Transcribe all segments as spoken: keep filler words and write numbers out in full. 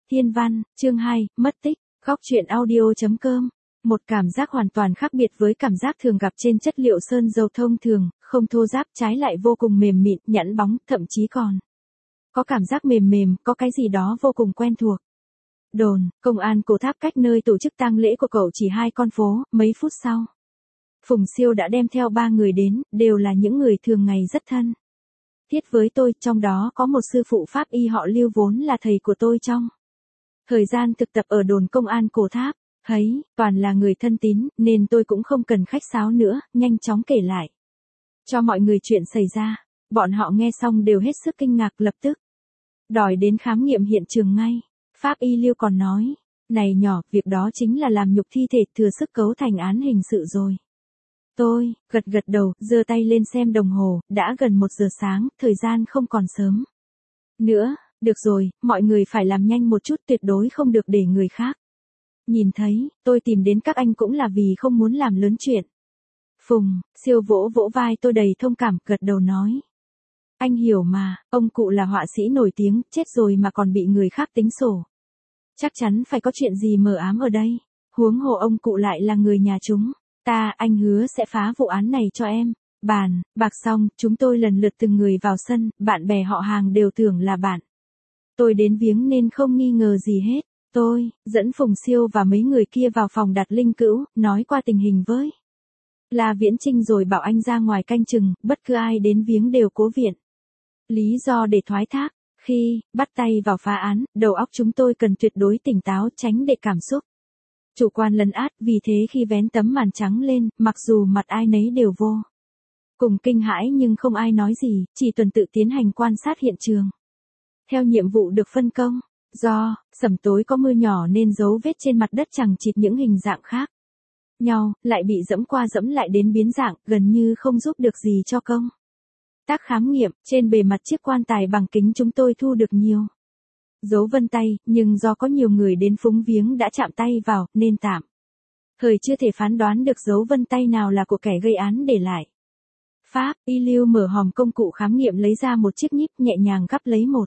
Thiên văn, chương hai, mất tích, góc truyện audio.com. Một cảm giác hoàn toàn khác biệt với cảm giác thường gặp trên chất liệu sơn dầu thông thường, không thô ráp, trái lại vô cùng mềm mịn, nhẵn bóng, thậm chí còn có cảm giác mềm mềm, có cái gì đó vô cùng quen thuộc. Đồn, công an Cổ Tháp cách nơi tổ chức tang lễ của cậu chỉ hai con phố, mấy phút sau. Phùng Siêu đã đem theo ba người đến, đều là những người thường ngày rất thân thiết với tôi, trong đó có một sư phụ pháp y họ Lưu vốn là thầy của tôi trong thời gian thực tập ở đồn công an Cổ Tháp. Thấy, toàn là người thân tín, nên tôi cũng không cần khách sáo nữa, nhanh chóng kể lại cho mọi người chuyện xảy ra. Bọn họ nghe xong đều hết sức kinh ngạc, lập tức đòi đến khám nghiệm hiện trường ngay. Pháp y Lưu còn nói, này nhỏ, việc đó chính là làm nhục thi thể, thừa sức cấu thành án hình sự rồi. Tôi, gật gật đầu, giơ tay lên xem đồng hồ, đã gần một giờ sáng, thời gian không còn sớm nữa. Được rồi, mọi người phải làm nhanh một chút, tuyệt đối không được để người khác nhìn thấy. Tôi tìm đến các anh cũng là vì không muốn làm lớn chuyện. Phùng Siêu vỗ vỗ vai tôi đầy thông cảm, gật đầu nói, anh hiểu mà, ông cụ là họa sĩ nổi tiếng, chết rồi mà còn bị người khác tính sổ. Chắc chắn phải có chuyện gì mờ ám ở đây. Huống hồ ông cụ lại là người nhà chúng ta, anh hứa sẽ phá vụ án này cho em. Bàn bạc xong, chúng tôi lần lượt từng người vào sân, bạn bè họ hàng đều tưởng là bạn tôi đến viếng nên không nghi ngờ gì hết. Tôi dẫn Phùng Siêu và mấy người kia vào phòng đặt linh cữu, nói qua tình hình với La Viễn Trinh rồi bảo anh ra ngoài canh chừng, bất cứ ai đến viếng đều cố viện lý do để thoái thác. Khi bắt tay vào phá án, đầu óc chúng tôi cần tuyệt đối tỉnh táo, tránh để cảm xúc chủ quan lấn át. Vì thế khi vén tấm màn trắng lên, mặc dù mặt ai nấy đều vô cùng kinh hãi nhưng không ai nói gì, chỉ tuần tự tiến hành quan sát hiện trường theo nhiệm vụ được phân công. Do sẩm tối có mưa nhỏ nên dấu vết trên mặt đất chằng chịt những hình dạng khác nhau, lại bị dẫm qua dẫm lại đến biến dạng, gần như không giúp được gì cho công tác khám nghiệm. Trên bề mặt chiếc quan tài bằng kính chúng tôi thu được nhiều dấu vân tay, nhưng do có nhiều người đến phúng viếng đã chạm tay vào, nên tạm thời chưa thể phán đoán được dấu vân tay nào là của kẻ gây án để lại. Pháp y Lưu mở hòm công cụ khám nghiệm, lấy ra một chiếc nhíp, nhẹ nhàng gắp lấy một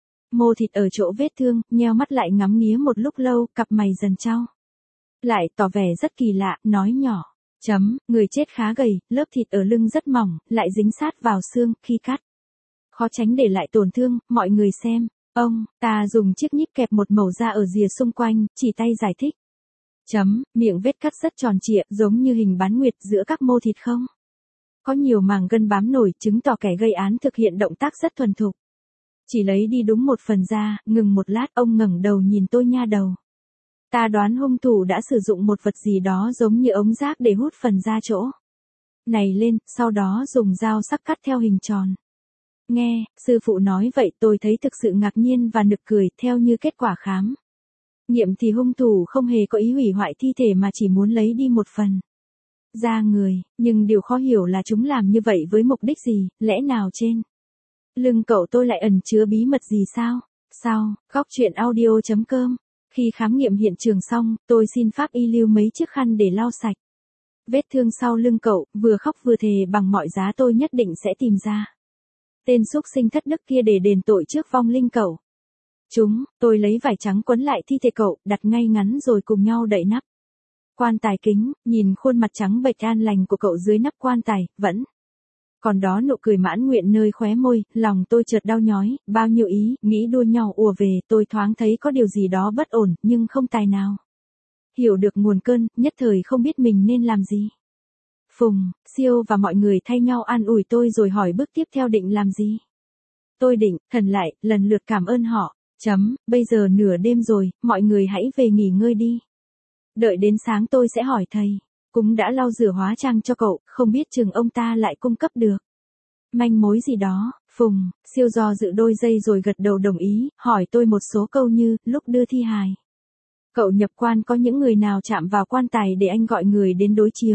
mô thịt ở chỗ vết thương, nheo mắt lại ngắm nghía một lúc lâu, cặp mày dần trao lại, tỏ vẻ rất kỳ lạ, nói nhỏ, chấm, người chết khá gầy, lớp thịt ở lưng rất mỏng, lại dính sát vào xương, khi cắt khó tránh để lại tổn thương. Mọi người xem. Ông ta dùng chiếc nhíp kẹp một mẩu da ở rìa xung quanh, chỉ tay giải thích. Chấm, miệng vết cắt rất tròn trịa, giống như hình bán nguyệt, giữa các mô thịt không có nhiều màng gân bám nổi, chứng tỏ kẻ gây án thực hiện động tác rất thuần thục. Chỉ lấy đi đúng một phần da. Ngừng một lát, ông ngẩng đầu nhìn tôi, nha đầu, ta đoán hung thủ đã sử dụng một vật gì đó giống như ống rác để hút phần da chỗ này lên, sau đó dùng dao sắc cắt theo hình tròn. Nghe sư phụ nói vậy, tôi thấy thực sự ngạc nhiên và nực cười. Theo như kết quả khám nghiệm thì hung thủ không hề có ý hủy hoại thi thể mà chỉ muốn lấy đi một phần da người, nhưng điều khó hiểu là chúng làm như vậy với mục đích gì. Lẽ nào trên lưng cậu tôi lại ẩn chứa bí mật gì sao? Sau, góc truyện audio.com. Khi khám nghiệm hiện trường xong, tôi xin Pháp y Lưu mấy chiếc khăn để lau sạch vết thương sau lưng cậu, vừa khóc vừa thề bằng mọi giá tôi nhất định sẽ tìm ra tên xúc sinh thất đức kia để đền tội trước vong linh cậu. Chúng, tôi lấy vải trắng quấn lại thi thể cậu, đặt ngay ngắn rồi cùng nhau đậy nắp quan tài kính, nhìn khuôn mặt trắng bệch an lành của cậu dưới nắp quan tài, vẫn còn đó nụ cười mãn nguyện nơi khóe môi. Lòng tôi chợt đau nhói, bao nhiêu ý nghĩ đua nhau ùa về. Tôi thoáng thấy có điều gì đó bất ổn, nhưng không tài nào hiểu được nguồn cơn, nhất thời không biết mình nên làm gì. Phùng Siêu và mọi người thay nhau an ủi tôi rồi hỏi bước tiếp theo định làm gì. Tôi định thần lại, lần lượt cảm ơn họ. Chấm, bây giờ nửa đêm rồi, mọi người hãy về nghỉ ngơi đi. Đợi đến sáng tôi sẽ hỏi thầy cũng đã lau rửa hóa trang cho cậu, không biết chừng ông ta lại cung cấp được manh mối gì đó. Phùng Siêu do dự đôi giây rồi gật đầu đồng ý, hỏi tôi một số câu như, lúc đưa thi hài cậu nhập quan có những người nào chạm vào quan tài để anh gọi người đến đối chiếu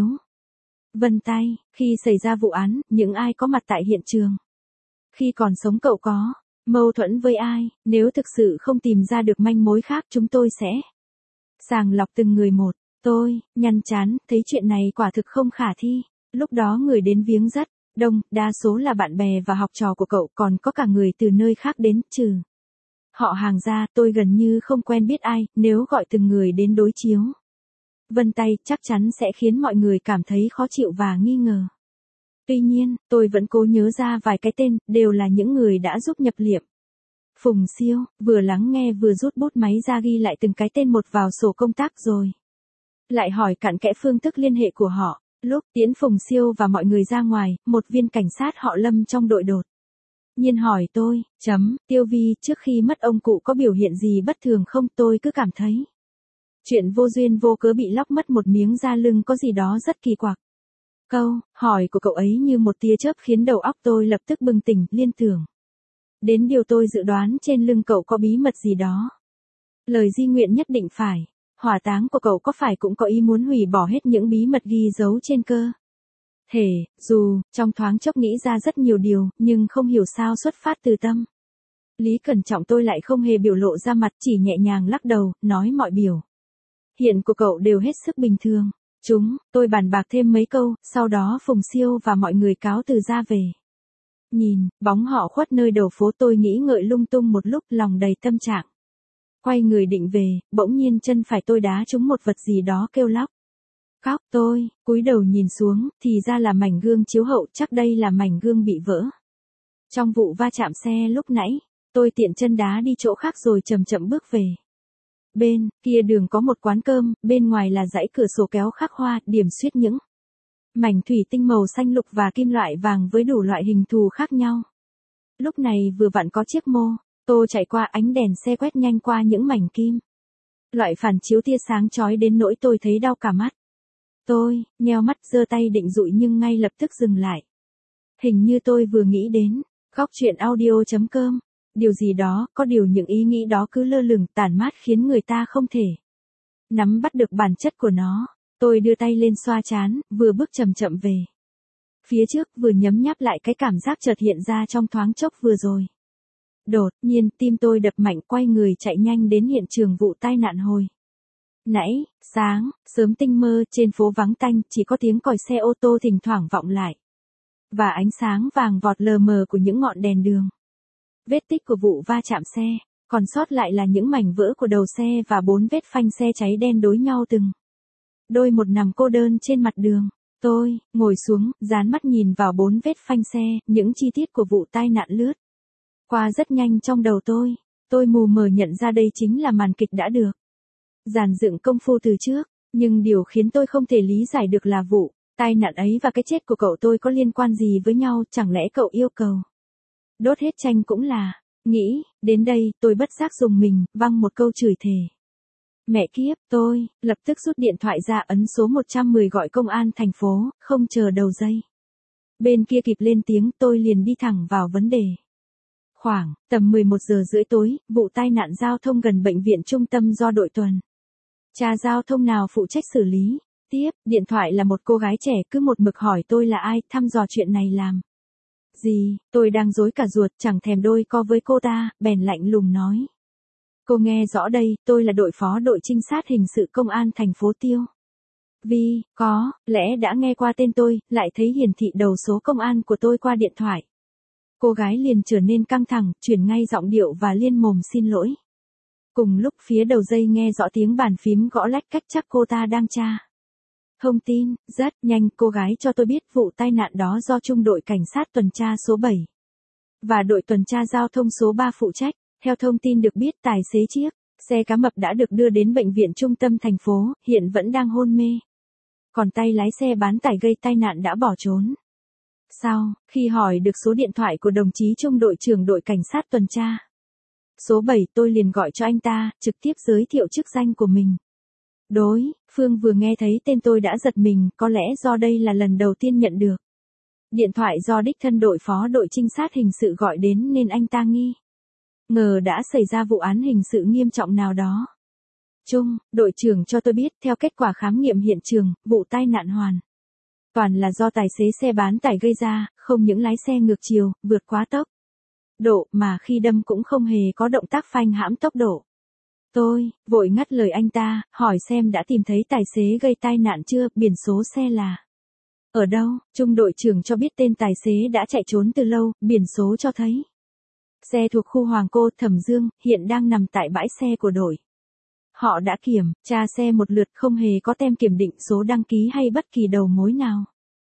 vân tay. Khi xảy ra vụ án, những ai có mặt tại hiện trường khi còn sống cậu có mâu thuẫn với ai? Nếu thực sự không tìm ra được manh mối khác, chúng tôi sẽ sàng lọc từng người một. Tôi nhăn chán, thấy chuyện này quả thực không khả thi. Lúc đó người đến viếng rất đông, đa số là bạn bè và học trò của cậu, còn có cả người từ nơi khác đến, trừ Họ Hàng gia tôi gần như không quen biết ai, nếu gọi từng người đến đối chiếu vân tay chắc chắn sẽ khiến mọi người cảm thấy khó chịu và nghi ngờ. Tuy nhiên, tôi vẫn cố nhớ ra vài cái tên, đều là những người đã giúp nhập liệm. Phùng Siêu, vừa lắng nghe vừa rút bút máy ra ghi lại từng cái tên một vào sổ công tác rồi. Lại hỏi cặn kẽ phương thức liên hệ của họ. Lúc tiễn Phùng Siêu và mọi người ra ngoài, một viên cảnh sát họ Lâm trong đội đột nhiên hỏi tôi, chấm, Tiêu Vi trước khi mất ông cụ có biểu hiện gì bất thường không? Tôi cứ cảm thấy chuyện vô duyên vô cớ bị lóc mất một miếng da lưng có gì đó rất kỳ quặc. Câu hỏi của cậu ấy như một tia chớp khiến đầu óc tôi lập tức bừng tỉnh, liên tưởng đến điều tôi dự đoán trên lưng cậu có bí mật gì đó. Lời di nguyện nhất định phải hỏa táng của cậu có phải cũng có ý muốn hủy bỏ hết những bí mật ghi dấu trên cơ thể, dù trong thoáng chốc nghĩ ra rất nhiều điều, nhưng không hiểu sao xuất phát từ tâm lý cẩn trọng tôi lại không hề biểu lộ ra mặt, chỉ nhẹ nhàng lắc đầu, nói mọi biểu hiện của cậu đều hết sức bình thường. Chúng, tôi bàn bạc thêm mấy câu, sau đó Phùng Siêu và mọi người cáo từ ra về. Nhìn, bóng họ khuất nơi đầu phố tôi nghĩ ngợi lung tung một lúc, lòng đầy tâm trạng. Quay người định về, bỗng nhiên chân phải tôi đá trúng một vật gì đó kêu lóc. Cóc, tôi, cúi đầu nhìn xuống, thì ra là mảnh gương chiếu hậu, chắc đây là mảnh gương bị vỡ. Trong vụ va chạm xe lúc nãy, tôi tiện chân đá đi chỗ khác rồi chậm chậm bước về. Bên kia đường có một quán cơm, bên ngoài là dãy cửa sổ kéo khắc hoa, điểm xuyết những mảnh thủy tinh màu xanh lục và kim loại vàng với đủ loại hình thù khác nhau. Lúc này vừa vặn có chiếc mô tô chạy qua, ánh đèn xe quét nhanh qua những mảnh kim loại phản chiếu tia sáng chói đến nỗi tôi thấy đau cả mắt. Tôi nheo mắt giơ tay định dụi nhưng ngay lập tức dừng lại. Hình như tôi vừa nghĩ đến góc truyện audio chấm com. Điều gì đó, có điều những ý nghĩ đó cứ lơ lửng tản mát khiến người ta không thể nắm bắt được bản chất của nó. Tôi đưa tay lên xoa trán, vừa bước chậm chậm về phía trước, vừa nhấm nháp lại cái cảm giác chợt hiện ra trong thoáng chốc vừa rồi. Đột nhiên tim tôi đập mạnh, quay người chạy nhanh đến hiện trường vụ tai nạn hồi nãy. Sáng sớm tinh mơ, trên phố vắng tanh, chỉ có tiếng còi xe ô tô thỉnh thoảng vọng lại và ánh sáng vàng vọt lờ mờ của những ngọn đèn đường. Vết tích của vụ va chạm xe, còn sót lại là những mảnh vỡ của đầu xe và bốn vết phanh xe cháy đen đối nhau từng đôi một nằm cô đơn trên mặt đường. Tôi ngồi xuống, dán mắt nhìn vào bốn vết phanh xe, những chi tiết của vụ tai nạn lướt qua rất nhanh trong đầu tôi. Tôi mù mờ nhận ra đây chính là màn kịch đã được dàn dựng công phu từ trước, nhưng điều khiến tôi không thể lý giải được là vụ tai nạn ấy và cái chết của cậu tôi có liên quan gì với nhau, chẳng lẽ cậu yêu cầu đốt hết tranh cũng là. Nghĩ đến đây, tôi bất giác dùng mình, văng một câu chửi thề. Mẹ kiếp, tôi lập tức rút điện thoại ra, ấn số một trăm mười gọi công an thành phố, không chờ đầu dây bên kia kịp lên tiếng, tôi liền đi thẳng vào vấn đề. Khoảng tầm mười một giờ rưỡi tối, vụ tai nạn giao thông gần bệnh viện trung tâm do đội tuần tra giao thông nào phụ trách xử lý. Tiếp điện thoại là một cô gái trẻ, cứ một mực hỏi tôi là ai, thăm dò chuyện này làm gì. Tôi đang rối cả ruột, chẳng thèm đôi co với cô ta, bèn lạnh lùng nói. Cô nghe rõ đây, tôi là đội phó đội trinh sát hình sự công an thành phố Tiêu Vi, có lẽ đã nghe qua tên tôi, lại thấy hiển thị đầu số công an của tôi qua điện thoại. Cô gái liền trở nên căng thẳng, chuyển ngay giọng điệu và liên mồm xin lỗi. Cùng lúc phía đầu dây nghe rõ tiếng bàn phím gõ lách cách, chắc cô ta đang tra thông tin. Rất nhanh cô gái cho tôi biết vụ tai nạn đó do trung đội cảnh sát tuần tra số bảy và đội tuần tra giao thông số ba phụ trách. Theo thông tin được biết, tài xế chiếc xe cá mập đã được đưa đến bệnh viện trung tâm thành phố, hiện vẫn đang hôn mê. Còn tay lái xe bán tải gây tai nạn đã bỏ trốn. Sau khi hỏi được số điện thoại của đồng chí trung đội trưởng đội cảnh sát tuần tra số bảy, tôi liền gọi cho anh ta, trực tiếp giới thiệu chức danh của mình. Đối phương vừa nghe thấy tên tôi đã giật mình, có lẽ do đây là lần đầu tiên nhận được điện thoại do đích thân đội phó đội trinh sát hình sự gọi đến, nên anh ta nghi ngờ đã xảy ra vụ án hình sự nghiêm trọng nào đó. Trung đội trưởng cho tôi biết, theo kết quả khám nghiệm hiện trường, vụ tai nạn hoàn toàn là do tài xế xe bán tải gây ra, không những lái xe ngược chiều, vượt quá tốc độ, mà khi đâm cũng không hề có động tác phanh hãm tốc độ. Tôi vội ngắt lời anh ta, hỏi xem đã tìm thấy tài xế gây tai nạn chưa, biển số xe là ở đâu. Trung đội trưởng cho biết tên tài xế đã chạy trốn từ lâu, biển số cho thấy Xe thuộc khu Hoàng Cô, Thẩm Dương, hiện đang nằm tại bãi xe của đội. Họ đã kiểm tra xe một lượt, không hề có tem kiểm định số đăng ký hay bất kỳ đầu mối nào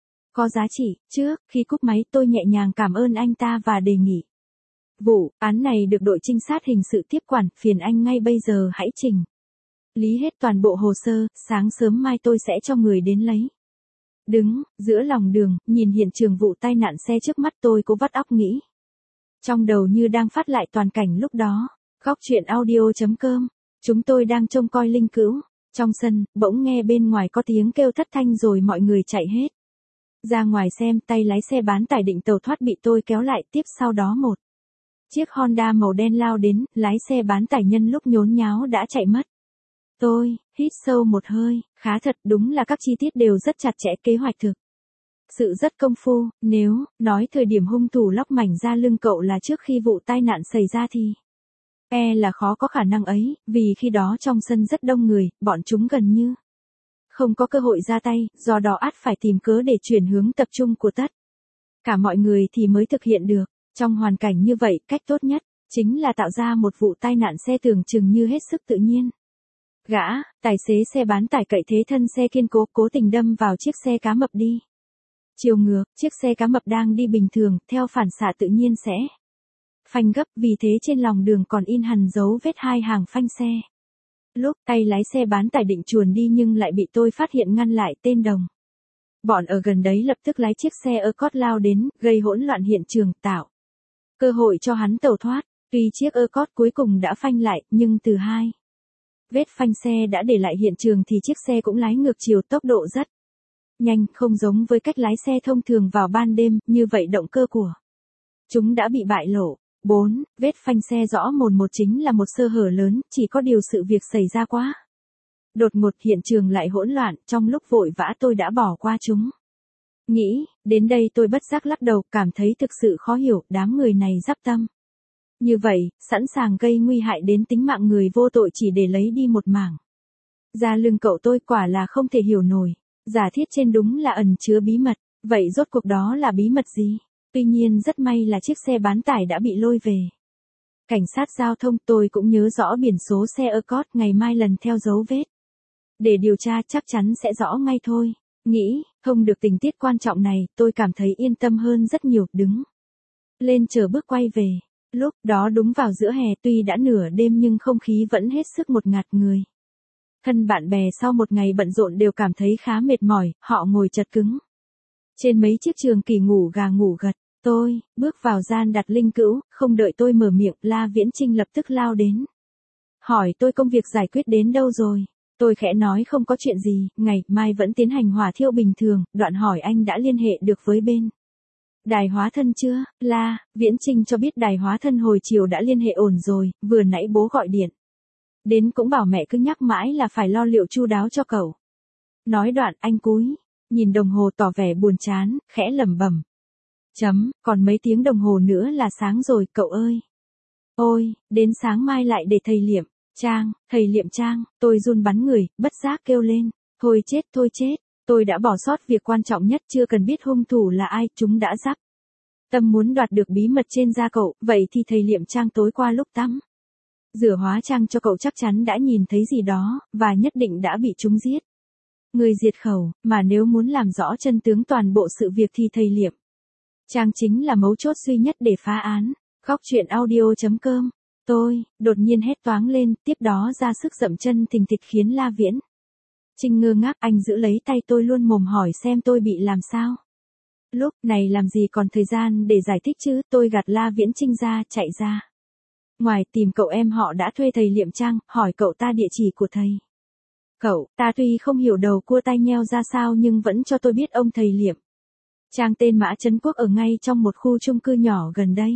có giá trị. Trước khi cúp máy tôi nhẹ nhàng cảm ơn anh ta và đề nghị. Vụ án này được đội trinh sát hình sự tiếp quản, phiền anh ngay bây giờ hãy trình lý hết toàn bộ hồ sơ, sáng sớm mai tôi sẽ cho người đến lấy. Đứng giữa lòng đường, nhìn hiện trường vụ tai nạn xe trước mắt tôi cố vắt óc nghĩ. Trong đầu như đang phát lại toàn cảnh lúc đó. Góc truyện audio chấm com. Chúng tôi đang trông coi linh cữu. Trong sân, bỗng nghe bên ngoài có tiếng kêu thất thanh rồi mọi người chạy hết ra ngoài xem. Tay lái xe bán tải định tẩu thoát bị tôi kéo lại, tiếp sau đó một chiếc Honda màu đen lao đến, lái xe bán tải nhân lúc nhốn nháo đã chạy mất. Tôi hít sâu một hơi, khá thật, đúng là các chi tiết đều rất chặt chẽ, kế hoạch thực sự rất công phu. Nếu nói thời điểm hung thủ lóc mảnh ra lưng cậu là trước khi vụ tai nạn xảy ra thì e là khó có khả năng ấy, vì khi đó trong sân rất đông người, bọn chúng gần như không có cơ hội ra tay, do đó ắt phải tìm cớ để chuyển hướng tập trung của tất cả mọi người thì mới thực hiện được. Trong hoàn cảnh như vậy, cách tốt nhất chính là tạo ra một vụ tai nạn xe tưởng chừng như hết sức tự nhiên. Gã tài xế xe bán tải cậy thế thân xe kiên cố, cố tình đâm vào chiếc xe cá mập đi chiều ngược. Chiếc xe cá mập đang đi bình thường, theo phản xạ tự nhiên sẽ phanh gấp, vì thế trên lòng đường còn in hằn dấu vết hai hàng phanh xe. Lúc tay lái xe bán tải định chuồn đi nhưng lại bị tôi phát hiện ngăn lại. Tên đồng bọn ở gần đấy lập tức lái chiếc xe Escort lao đến, gây hỗn loạn hiện trường, tạo cơ hội cho hắn tẩu thoát. Tuy chiếc Escort cuối cùng đã phanh lại, nhưng từ hai vết phanh xe đã để lại hiện trường thì chiếc xe cũng lái ngược chiều, tốc độ rất nhanh, không giống với cách lái xe thông thường vào ban đêm, như vậy động cơ của chúng đã bị bại lộ. bốn Vết phanh xe rõ mồn một chính là một sơ hở lớn, chỉ có điều sự việc xảy ra quá đột ngột, hiện trường lại hỗn loạn, trong lúc vội vã tôi đã bỏ qua chúng. Nghĩ đến đây tôi bất giác lắc đầu, cảm thấy thực sự khó hiểu, đám người này dắp tâm như vậy, sẵn sàng gây nguy hại đến tính mạng người vô tội chỉ để lấy đi một mảng da lưng cậu. Tôi quả là không thể hiểu nổi. Giả thiết trên đúng là ẩn chứa bí mật, vậy rốt cuộc đó là bí mật gì? Tuy nhiên rất may là chiếc xe bán tải đã bị lôi về cảnh sát giao thông. Tôi cũng nhớ rõ biển số xe Escort, ngày mai lần theo dấu vết để điều tra, chắc chắn sẽ rõ ngay thôi. Nghĩ không được tình tiết quan trọng này, tôi cảm thấy yên tâm hơn rất nhiều, đứng lên chờ bước quay về. Lúc đó đúng vào giữa hè, tuy đã nửa đêm nhưng không khí vẫn hết sức một ngạt. Người thân bạn bè sau một ngày bận rộn đều cảm thấy khá mệt mỏi, họ ngồi chật cứng trên mấy chiếc trường kỳ ngủ gà ngủ gật. Tôi bước vào gian đặt linh cữu, không đợi tôi mở miệng, La Viễn Chinh lập tức lao đến hỏi tôi công việc giải quyết đến đâu rồi. Tôi khẽ nói không có chuyện gì, ngày mai vẫn tiến hành hỏa thiêu bình thường. Đoạn hỏi anh đã liên hệ được với bên Đài Hóa Thân chưa? La Viễn Chinh cho biết Đài Hóa Thân hồi chiều đã liên hệ ổn rồi, vừa nãy bố gọi điện đến cũng bảo mẹ cứ nhắc mãi là phải lo liệu chu đáo cho cậu. Nói đoạn anh cúi nhìn đồng hồ tỏ vẻ buồn chán, khẽ lẩm bẩm. Chấm, còn mấy tiếng đồng hồ nữa là sáng rồi cậu ơi. Ôi, đến sáng mai lại để thầy Liệm Trang, thầy Liệm Trang. Tôi run bắn người, bất giác kêu lên. Thôi chết, thôi chết, tôi đã bỏ sót việc quan trọng nhất, chưa cần biết hung thủ là ai, chúng đã dắp tâm muốn đoạt được bí mật trên da cậu. Vậy thì thầy Liệm Trang tối qua lúc tắm rửa hóa trang cho cậu chắc chắn đã nhìn thấy gì đó, và nhất định đã bị chúng giết người diệt khẩu. Mà nếu muốn làm rõ chân tướng toàn bộ sự việc thì thầy Liệm Trang chính là mấu chốt duy nhất để phá án. Góc truyện audio chấm com. Tôi đột nhiên hét toáng lên, tiếp đó ra sức dậm chân thình thịch khiến La Viễn Chinh ngơ ngác. Anh giữ lấy tay tôi luôn mồm hỏi xem tôi bị làm sao. Lúc này làm gì còn thời gian để giải thích chứ. Tôi gạt La Viễn Chinh ra, chạy ra ngoài tìm cậu em họ đã thuê thầy Liệm Trang, hỏi cậu ta địa chỉ của thầy. Cậu ta tuy không hiểu đầu cua tai nheo ra sao nhưng vẫn cho tôi biết ông thầy Liệm Trang tên Mã Trấn Quốc ở ngay trong một khu chung cư nhỏ gần đây.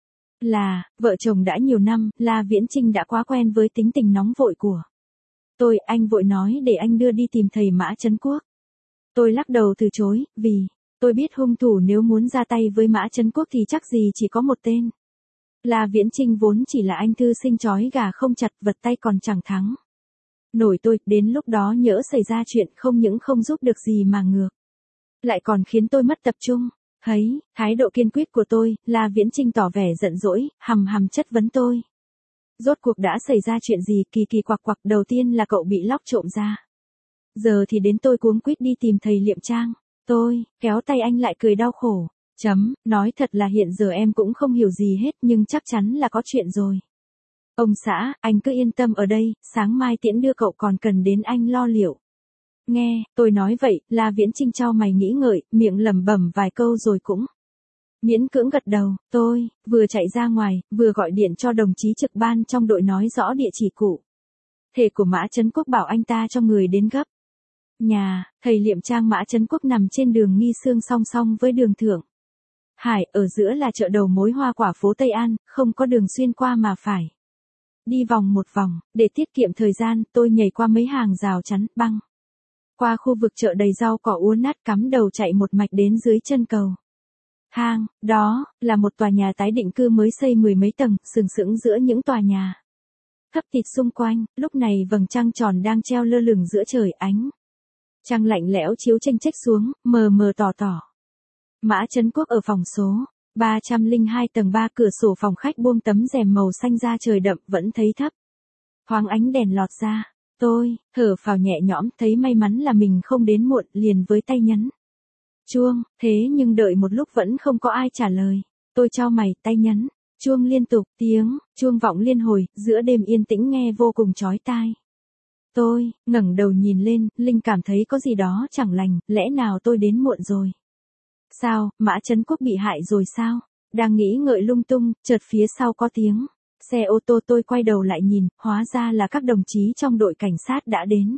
Là vợ chồng đã nhiều năm, La Viễn Chinh đã quá quen với tính tình nóng vội của tôi. Anh vội nói để anh đưa đi tìm thầy Mã Trấn Quốc. Tôi lắc đầu từ chối, vì tôi biết hung thủ nếu muốn ra tay với Mã Trấn Quốc thì chắc gì chỉ có một tên. La Viễn Chinh vốn chỉ là anh thư sinh chói gà không chặt, vật tay còn chẳng thắng nổi tôi. Đến lúc đó nhỡ xảy ra chuyện, không những không giúp được gì mà ngược lại còn khiến tôi mất tập trung. Thấy, thái độ kiên quyết của tôi, La Viễn Chinh tỏ vẻ giận dỗi, hằm hằm chất vấn tôi. Rốt cuộc đã xảy ra chuyện gì, kỳ kỳ quặc quặc, đầu tiên là cậu bị lóc trộm ra. Giờ thì đến tôi cuống quýt đi tìm thầy Liệm Trang. Tôi, kéo tay anh lại cười đau khổ. Chấm, nói thật là hiện giờ em cũng không hiểu gì hết nhưng chắc chắn là có chuyện rồi. Ông xã, anh cứ yên tâm ở đây, sáng mai tiễn đưa cậu còn cần đến anh lo liệu. Nghe, tôi nói vậy, La Viễn Chinh chau mày nghĩ ngợi, miệng lẩm bẩm vài câu rồi cũng miễn cưỡng gật đầu. Tôi vừa chạy ra ngoài, vừa gọi điện cho đồng chí trực ban trong đội nói rõ địa chỉ cụ thể của Mã Trấn Quốc, bảo anh ta cho người đến gấp. Nhà thầy Liệm Trang Mã Trấn Quốc nằm trên đường Nghi Sương song song với đường Thượng Hải, ở giữa là chợ đầu mối hoa quả phố Tây An, không có đường xuyên qua mà phải đi vòng một vòng. Để tiết kiệm thời gian, tôi nhảy qua mấy hàng rào chắn băng, qua khu vực chợ đầy rau cỏ úa nát, cắm đầu chạy một mạch đến dưới chân cầu thang. Đó là một tòa nhà tái định cư mới xây mười mấy tầng, sừng sững giữa những tòa nhà thấp thịt xung quanh. Lúc này vầng trăng tròn đang treo lơ lửng giữa trời, ánh trăng lạnh lẽo chiếu chênh chếch xuống, mờ mờ tỏ tỏ. Mã Trấn Quốc ở phòng số ba trăm lẻ hai tầng ba, cửa sổ phòng khách buông tấm rèm màu xanh da trời đậm, vẫn thấy thấp thoáng ánh đèn lọt ra. Tôi thở phào nhẹ nhõm, thấy may mắn là mình không đến muộn, liền với tay nhấn chuông. Thế nhưng đợi một lúc vẫn không có ai trả lời. Tôi chau mày, tay nhấn chuông liên tục, tiếng chuông vọng liên hồi, giữa đêm yên tĩnh nghe vô cùng chói tai. Tôi ngẩng đầu nhìn lên, linh cảm thấy có gì đó chẳng lành, lẽ nào tôi đến muộn rồi? Sao, Mã Trấn Quốc bị hại rồi sao? Đang nghĩ ngợi lung tung, chợt phía sau có tiếng xe ô tô. Tôi quay đầu lại nhìn, hóa ra là các đồng chí trong đội cảnh sát đã đến.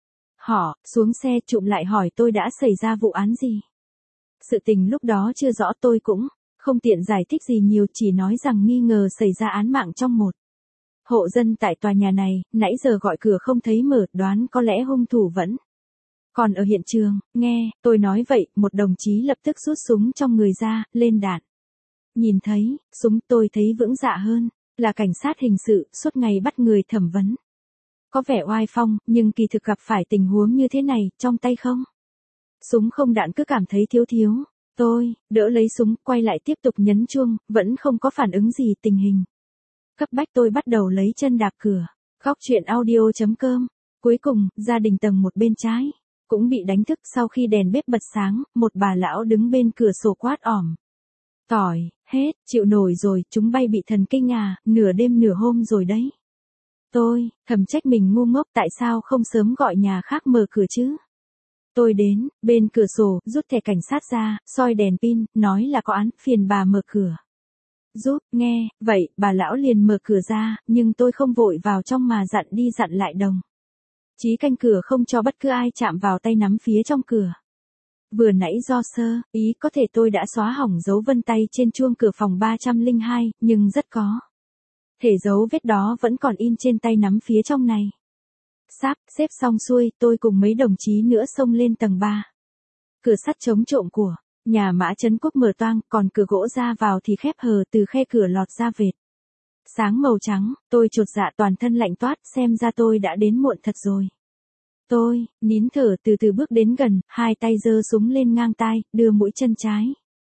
Họ xuống xe chụm lại hỏi tôi đã xảy ra vụ án gì. Sự tình lúc đó chưa rõ, tôi cũng không tiện giải thích gì nhiều, chỉ nói rằng nghi ngờ xảy ra án mạng trong một hộ dân tại tòa nhà này, nãy giờ gọi cửa không thấy mở, đoán có lẽ hung thủ vẫn còn ở hiện trường. Nghe tôi nói vậy, một đồng chí lập tức rút súng trong người ra, lên đạn. Nhìn thấy súng, tôi thấy vững dạ hơn, là cảnh sát hình sự, suốt ngày bắt người thẩm vấn. Có vẻ oai phong, nhưng kỳ thực gặp phải tình huống như thế này, trong tay không súng không đạn, cứ cảm thấy thiếu thiếu. Tôi đỡ lấy súng, quay lại tiếp tục nhấn chuông, vẫn không có phản ứng gì. Tình hình cấp bách, tôi bắt đầu lấy chân đạp cửa. Góc truyện audio chấm com. Cuối cùng, gia đình tầng một bên trái cũng bị đánh thức sau khi đèn bếp bật sáng. Một bà lão đứng bên cửa sổ quát ỏm tỏi, hết chịu nổi rồi, chúng bay bị thần kinh à, nửa đêm nửa hôm rồi đấy. Tôi thầm trách mình ngu ngốc, tại sao không sớm gọi nhà khác mở cửa chứ. Tôi đến bên cửa sổ, rút thẻ cảnh sát ra, soi đèn pin, nói là có án, phiền bà mở cửa giúp. Nghe vậy, bà lão liền mở cửa ra, nhưng tôi không vội vào trong mà dặn đi dặn lại đồng chí canh cửa không cho bất cứ ai chạm vào tay nắm phía trong cửa. Vừa nãy do sơ ý, có thể tôi đã xóa hỏng dấu vân tay trên chuông cửa phòng ba trăm lẻ hai, nhưng rất có thể dấu vết đó vẫn còn in trên tay nắm phía trong này. Sắp xếp xong xuôi, tôi cùng mấy đồng chí nữa xông lên tầng ba. Cửa sắt chống trộm của nhà Mã Trấn Quốc mở toang, còn cửa gỗ ra vào thì khép hờ, từ khe cửa lọt ra vệt sáng màu trắng. Tôi chột dạ, toàn thân lạnh toát, xem ra tôi đã đến muộn thật rồi. Tôi nín thở, từ từ bước đến gần, hai tay giơ súng lên ngang tai, đưa mũi chân trái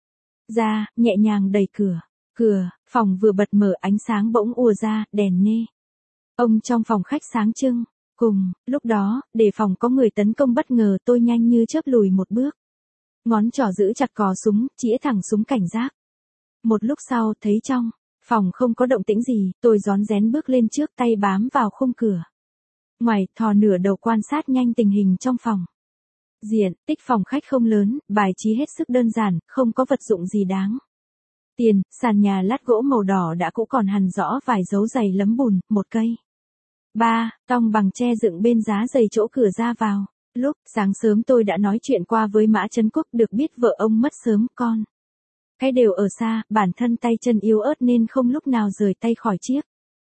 ra, nhẹ nhàng đẩy cửa. Cửa phòng vừa bật mở, ánh sáng bỗng ùa ra, đèn nê ông trong phòng khách sáng trưng. Cùng lúc đó, đề phòng có người tấn công bất ngờ, tôi nhanh như chớp lùi một bước, ngón trỏ giữ chặt cò súng, chĩa thẳng súng cảnh giác. Một lúc sau, thấy trong phòng không có động tĩnh gì, tôi rón rén bước lên trước, tay bám vào khung cửa ngoài, thò nửa đầu quan sát nhanh tình hình trong phòng. Diện tích phòng khách không lớn, bài trí hết sức đơn giản, không có vật dụng gì đáng tiền. Sàn nhà lát gỗ màu đỏ đã cũ, còn hằn rõ vài dấu giày lấm bùn. Một cây ba tong bằng tre dựng bên giá giày chỗ cửa ra vào. Lúc sáng sớm tôi đã nói chuyện qua với Mã Trấn Quốc, được biết vợ ông mất sớm, con cái đều ở xa, bản thân tay chân yếu ớt nên không lúc nào rời tay khỏi chiếc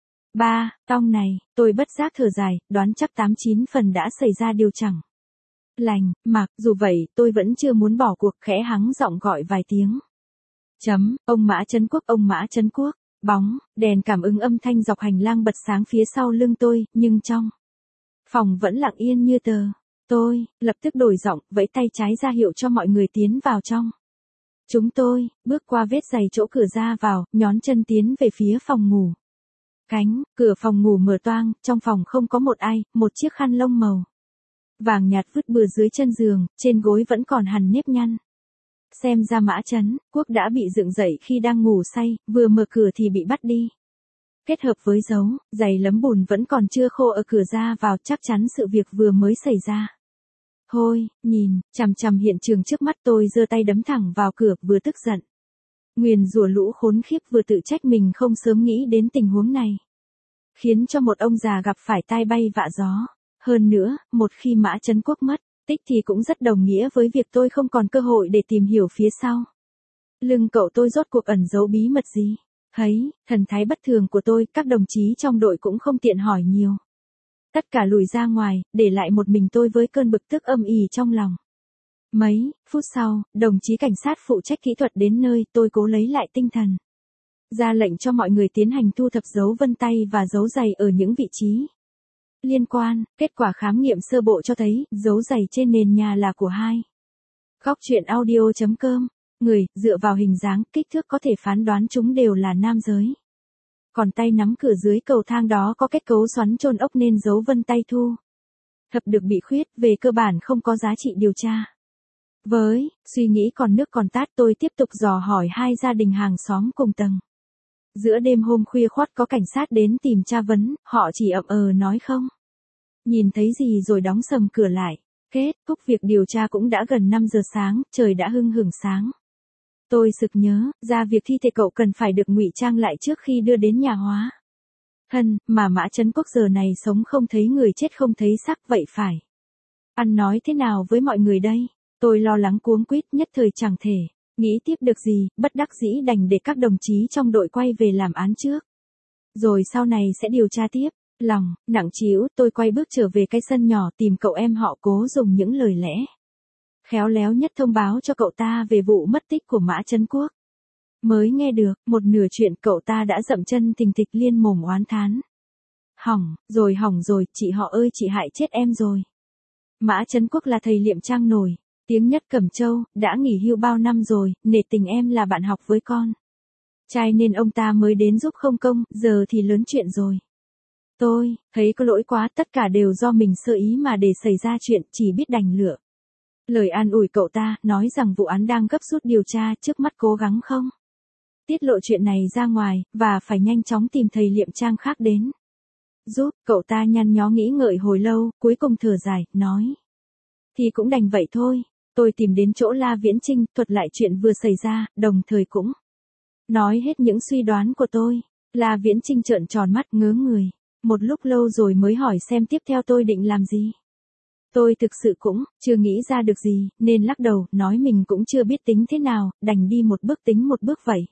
ba tong này. Tôi bất giác thở dài, đoán chắc tám chín phần đã xảy ra điều chẳng lành. Mặc dù vậy, tôi vẫn chưa muốn bỏ cuộc, khẽ hắng giọng gọi vài tiếng. Chấm, ông Mã Trấn Quốc, ông Mã Trấn Quốc. Bóng đèn cảm ứng âm thanh dọc hành lang bật sáng phía sau lưng tôi, nhưng trong phòng vẫn lặng yên như tờ. Tôi lập tức đổi giọng, vẫy tay trái ra hiệu cho mọi người tiến vào trong. Chúng tôi, bước qua vết giày chỗ cửa ra vào, nhón chân tiến về phía phòng ngủ. Cánh, cửa phòng ngủ mở toang, trong phòng không có một ai, một chiếc khăn lông màu vàng nhạt vứt bừa dưới chân giường, trên gối vẫn còn hằn nếp nhăn. Xem ra Mã Chấn Quốc đã bị dựng dậy khi đang ngủ say, vừa mở cửa thì bị bắt đi. Kết hợp với dấu, giày lấm bùn vẫn còn chưa khô ở cửa ra vào, chắc chắn sự việc vừa mới xảy ra. Thôi, nhìn, chằm chằm hiện trường trước mắt tôi giơ tay đấm thẳng vào cửa, vừa tức giận. Nguyền rủa lũ khốn khiếp, vừa tự trách mình không sớm nghĩ đến tình huống này. Khiến cho một ông già gặp phải tai bay vạ gió. Hơn nữa, một khi Mã Chấn Quốc mất, tích thì cũng rất đồng nghĩa với việc tôi không còn cơ hội để tìm hiểu phía sau. Lưng cậu tôi rốt cuộc ẩn giấu bí mật gì? Thấy, thần thái bất thường của tôi, các đồng chí trong đội cũng không tiện hỏi nhiều. Tất cả lùi ra ngoài, để lại một mình tôi với cơn bực tức âm ỉ trong lòng. Mấy phút sau, đồng chí cảnh sát phụ trách kỹ thuật đến nơi, tôi cố lấy lại tinh thần. Ra lệnh cho mọi người tiến hành thu thập dấu vân tay và dấu giày ở những vị trí liên quan. Kết quả khám nghiệm sơ bộ cho thấy, dấu giày trên nền nhà là của hai. Góc truyện audio chấm com. Người, dựa vào hình dáng, kích thước có thể phán đoán chúng đều là nam giới. Còn tay nắm cửa dưới cầu thang đó có kết cấu xoắn chôn ốc nên dấu vân tay thu thập được bị khuyết, về cơ bản không có giá trị điều tra. Với suy nghĩ còn nước còn tát, tôi tiếp tục dò hỏi hai gia đình hàng xóm cùng tầng. Giữa đêm hôm khuya khoắt có cảnh sát đến tìm tra vấn, họ chỉ ậm ờ nói không nhìn thấy gì rồi đóng sầm cửa lại. Kết thúc việc điều tra cũng đã gần năm giờ sáng, trời đã hưng hửng sáng. Tôi sực nhớ ra việc thi thể cậu cần phải được ngụy trang lại trước khi đưa đến nhà hóa thân, mà Mã Chấn Quốc giờ này sống không thấy người chết không thấy xác, vậy phải ăn nói thế nào với mọi người đây? Tôi lo lắng cuống quýt, nhất thời chẳng thể nghĩ tiếp được gì, bất đắc dĩ đành để các đồng chí trong đội quay về làm án trước. Rồi sau này sẽ điều tra tiếp. Lòng nặng trĩu, tôi quay bước trở về cái sân nhỏ tìm cậu em họ, cố dùng những lời lẽ khéo léo nhất thông báo cho cậu ta về vụ mất tích của Mã Chấn Quốc. Mới nghe được một nửa chuyện, cậu ta đã dậm chân thình thịch liên mồm oán thán. Hỏng, rồi hỏng rồi, chị họ ơi, chị hại chết em rồi. Mã Chấn Quốc là thầy liệm trang nổi tiếng nhất Cẩm Châu, đã nghỉ hưu bao năm rồi, nể tình em là bạn học với con trai nên ông ta mới đến giúp không công, giờ thì lớn chuyện rồi. Tôi thấy có lỗi quá, tất cả đều do mình sơ ý mà để xảy ra chuyện, chỉ biết đành lựa lời an ủi cậu ta, nói rằng vụ án đang gấp rút điều tra, trước mắt cố gắng không tiết lộ chuyện này ra ngoài, và phải nhanh chóng tìm thầy liệm trang khác đến giúp. Cậu ta nhăn nhó nghĩ ngợi hồi lâu, cuối cùng thở dài, nói. Thì cũng đành vậy thôi. Tôi tìm đến chỗ La Viễn Chinh, thuật lại chuyện vừa xảy ra, đồng thời cũng nói hết những suy đoán của tôi. La Viễn Chinh trợn tròn mắt ngớ người. Một lúc lâu rồi mới hỏi xem tiếp theo tôi định làm gì. Tôi thực sự cũng chưa nghĩ ra được gì, nên lắc đầu, nói mình cũng chưa biết tính thế nào, đành đi một bước tính một bước vậy.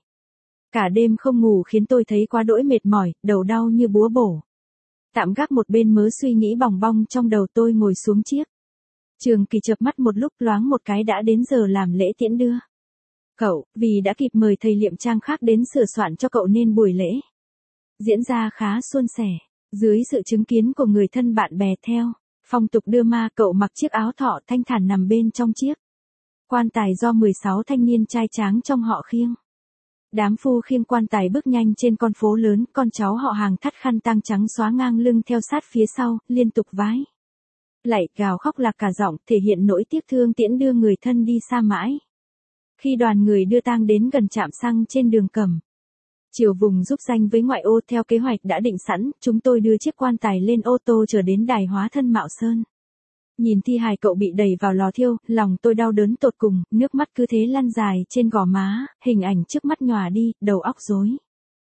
Cả đêm không ngủ khiến tôi thấy quá đỗi mệt mỏi, đầu đau như búa bổ. Tạm gác một bên mớ suy nghĩ bòng bong trong đầu, tôi ngồi xuống chiếc Trường Kỳ, chợp mắt một lúc, loáng một cái đã đến giờ làm lễ tiễn đưa cậu, vì đã kịp mời thầy liệm trang khác đến sửa soạn cho cậu nên buổi lễ diễn ra khá suôn sẻ. Dưới sự chứng kiến của người thân bạn bè, theo phong tục đưa ma, cậu mặc chiếc áo thọ thanh thản nằm bên trong chiếc quan tài do mười sáu thanh niên trai tráng trong họ khiêng. Đám phu khiêng quan tài bước nhanh trên con phố lớn, con cháu họ hàng thắt khăn tang trắng xóa ngang lưng theo sát phía sau, liên tục vái lạy, gào khóc lạc cả giọng, thể hiện nỗi tiếc thương tiễn đưa người thân đi xa mãi. Khi đoàn người đưa tang đến gần trạm xăng trên đường Cẩm Chiều vùng giáp ranh với ngoại ô, theo kế hoạch đã định sẵn, chúng tôi đưa chiếc quan tài lên ô tô chở đến đài hóa thân Mạo Sơn. Nhìn thi hài cậu bị đẩy vào lò thiêu, lòng tôi đau đớn tột cùng, nước mắt cứ thế lăn dài trên gò má, hình ảnh trước mắt nhòa đi, đầu óc rối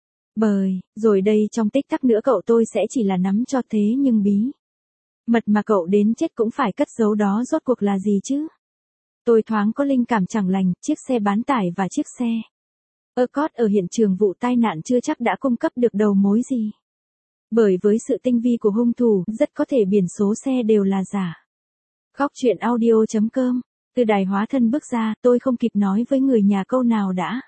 bời. Rồi đây, trong tích tắc nữa cậu tôi sẽ chỉ là nắm cho thế nhưng bí mật mà cậu đến chết cũng phải cất giấu đó rốt cuộc là gì chứ? Tôi thoáng có linh cảm chẳng lành, chiếc xe bán tải và chiếc xe Escort ở hiện trường vụ tai nạn chưa chắc đã cung cấp được đầu mối gì. Bởi với sự tinh vi của hung thủ, rất có thể biển số xe đều là giả. Góc truyện audio chấm com. Từ đài hóa thân bước ra, tôi không kịp nói với người nhà câu nào đã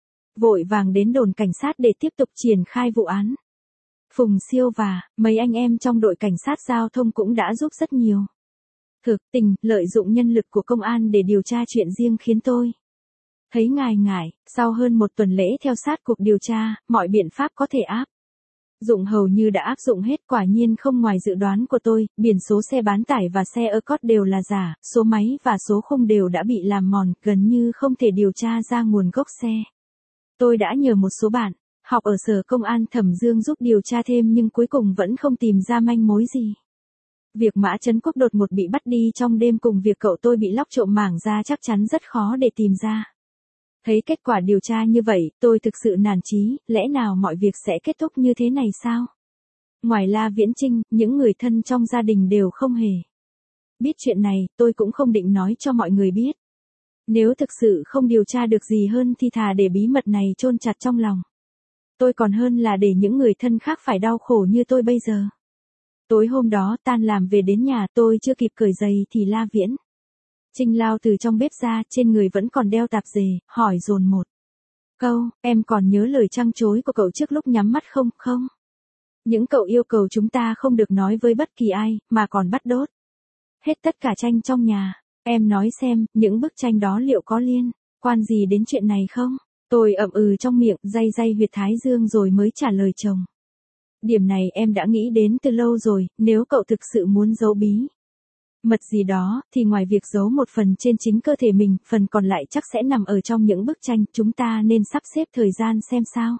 vội vàng đến đồn cảnh sát để tiếp tục triển khai vụ án. Phùng Siêu và mấy anh em trong đội cảnh sát giao thông cũng đã giúp rất nhiều. Thực tình, lợi dụng nhân lực của công an để điều tra chuyện riêng khiến tôi Thấy ngài ngại, sau hơn một tuần lễ theo sát cuộc điều tra, mọi biện pháp có thể áp dụng hầu như đã áp dụng hết, quả nhiên không ngoài dự đoán của tôi, biển số xe bán tải và xe ơ cót đều là giả, số máy và số khung đều đã bị làm mòn, gần như không thể điều tra ra nguồn gốc xe. Tôi đã nhờ một số bạn học ở sở công an Thẩm Dương giúp điều tra thêm nhưng cuối cùng vẫn không tìm ra manh mối gì. Việc Mã Trấn Quốc đột ngột bị bắt đi trong đêm cùng việc cậu tôi bị lóc trộm mảng ra chắc chắn rất khó để tìm ra. Thấy kết quả điều tra như vậy, tôi thực sự nản chí, lẽ nào mọi việc sẽ kết thúc như thế này sao? Ngoài La Viễn Chinh, những người thân trong gia đình đều không hề biết chuyện này, tôi cũng không định nói cho mọi người biết. Nếu thực sự không điều tra được gì hơn thì thà để bí mật này chôn chặt trong lòng. Tôi còn hơn là để những người thân khác phải đau khổ như tôi bây giờ. Tối hôm đó tan làm về đến nhà, tôi chưa kịp cởi giày thì La Viễn Chinh lao từ trong bếp ra, trên người vẫn còn đeo tạp dề, hỏi dồn một câu, em còn nhớ lời trăng trối của cậu trước lúc nhắm mắt không? Không. Những cậu yêu cầu chúng ta không được nói với bất kỳ ai, mà còn bắt đốt hết tất cả tranh trong nhà. Em nói xem, những bức tranh đó liệu có liên quan gì đến chuyện này không? Tôi ậm ừ trong miệng, day day huyệt thái dương rồi mới trả lời chồng. Điểm này em đã nghĩ đến từ lâu rồi, nếu cậu thực sự muốn giấu bí mật gì đó, thì ngoài việc giấu một phần trên chính cơ thể mình, phần còn lại chắc sẽ nằm ở trong những bức tranh, chúng ta nên sắp xếp thời gian xem sao.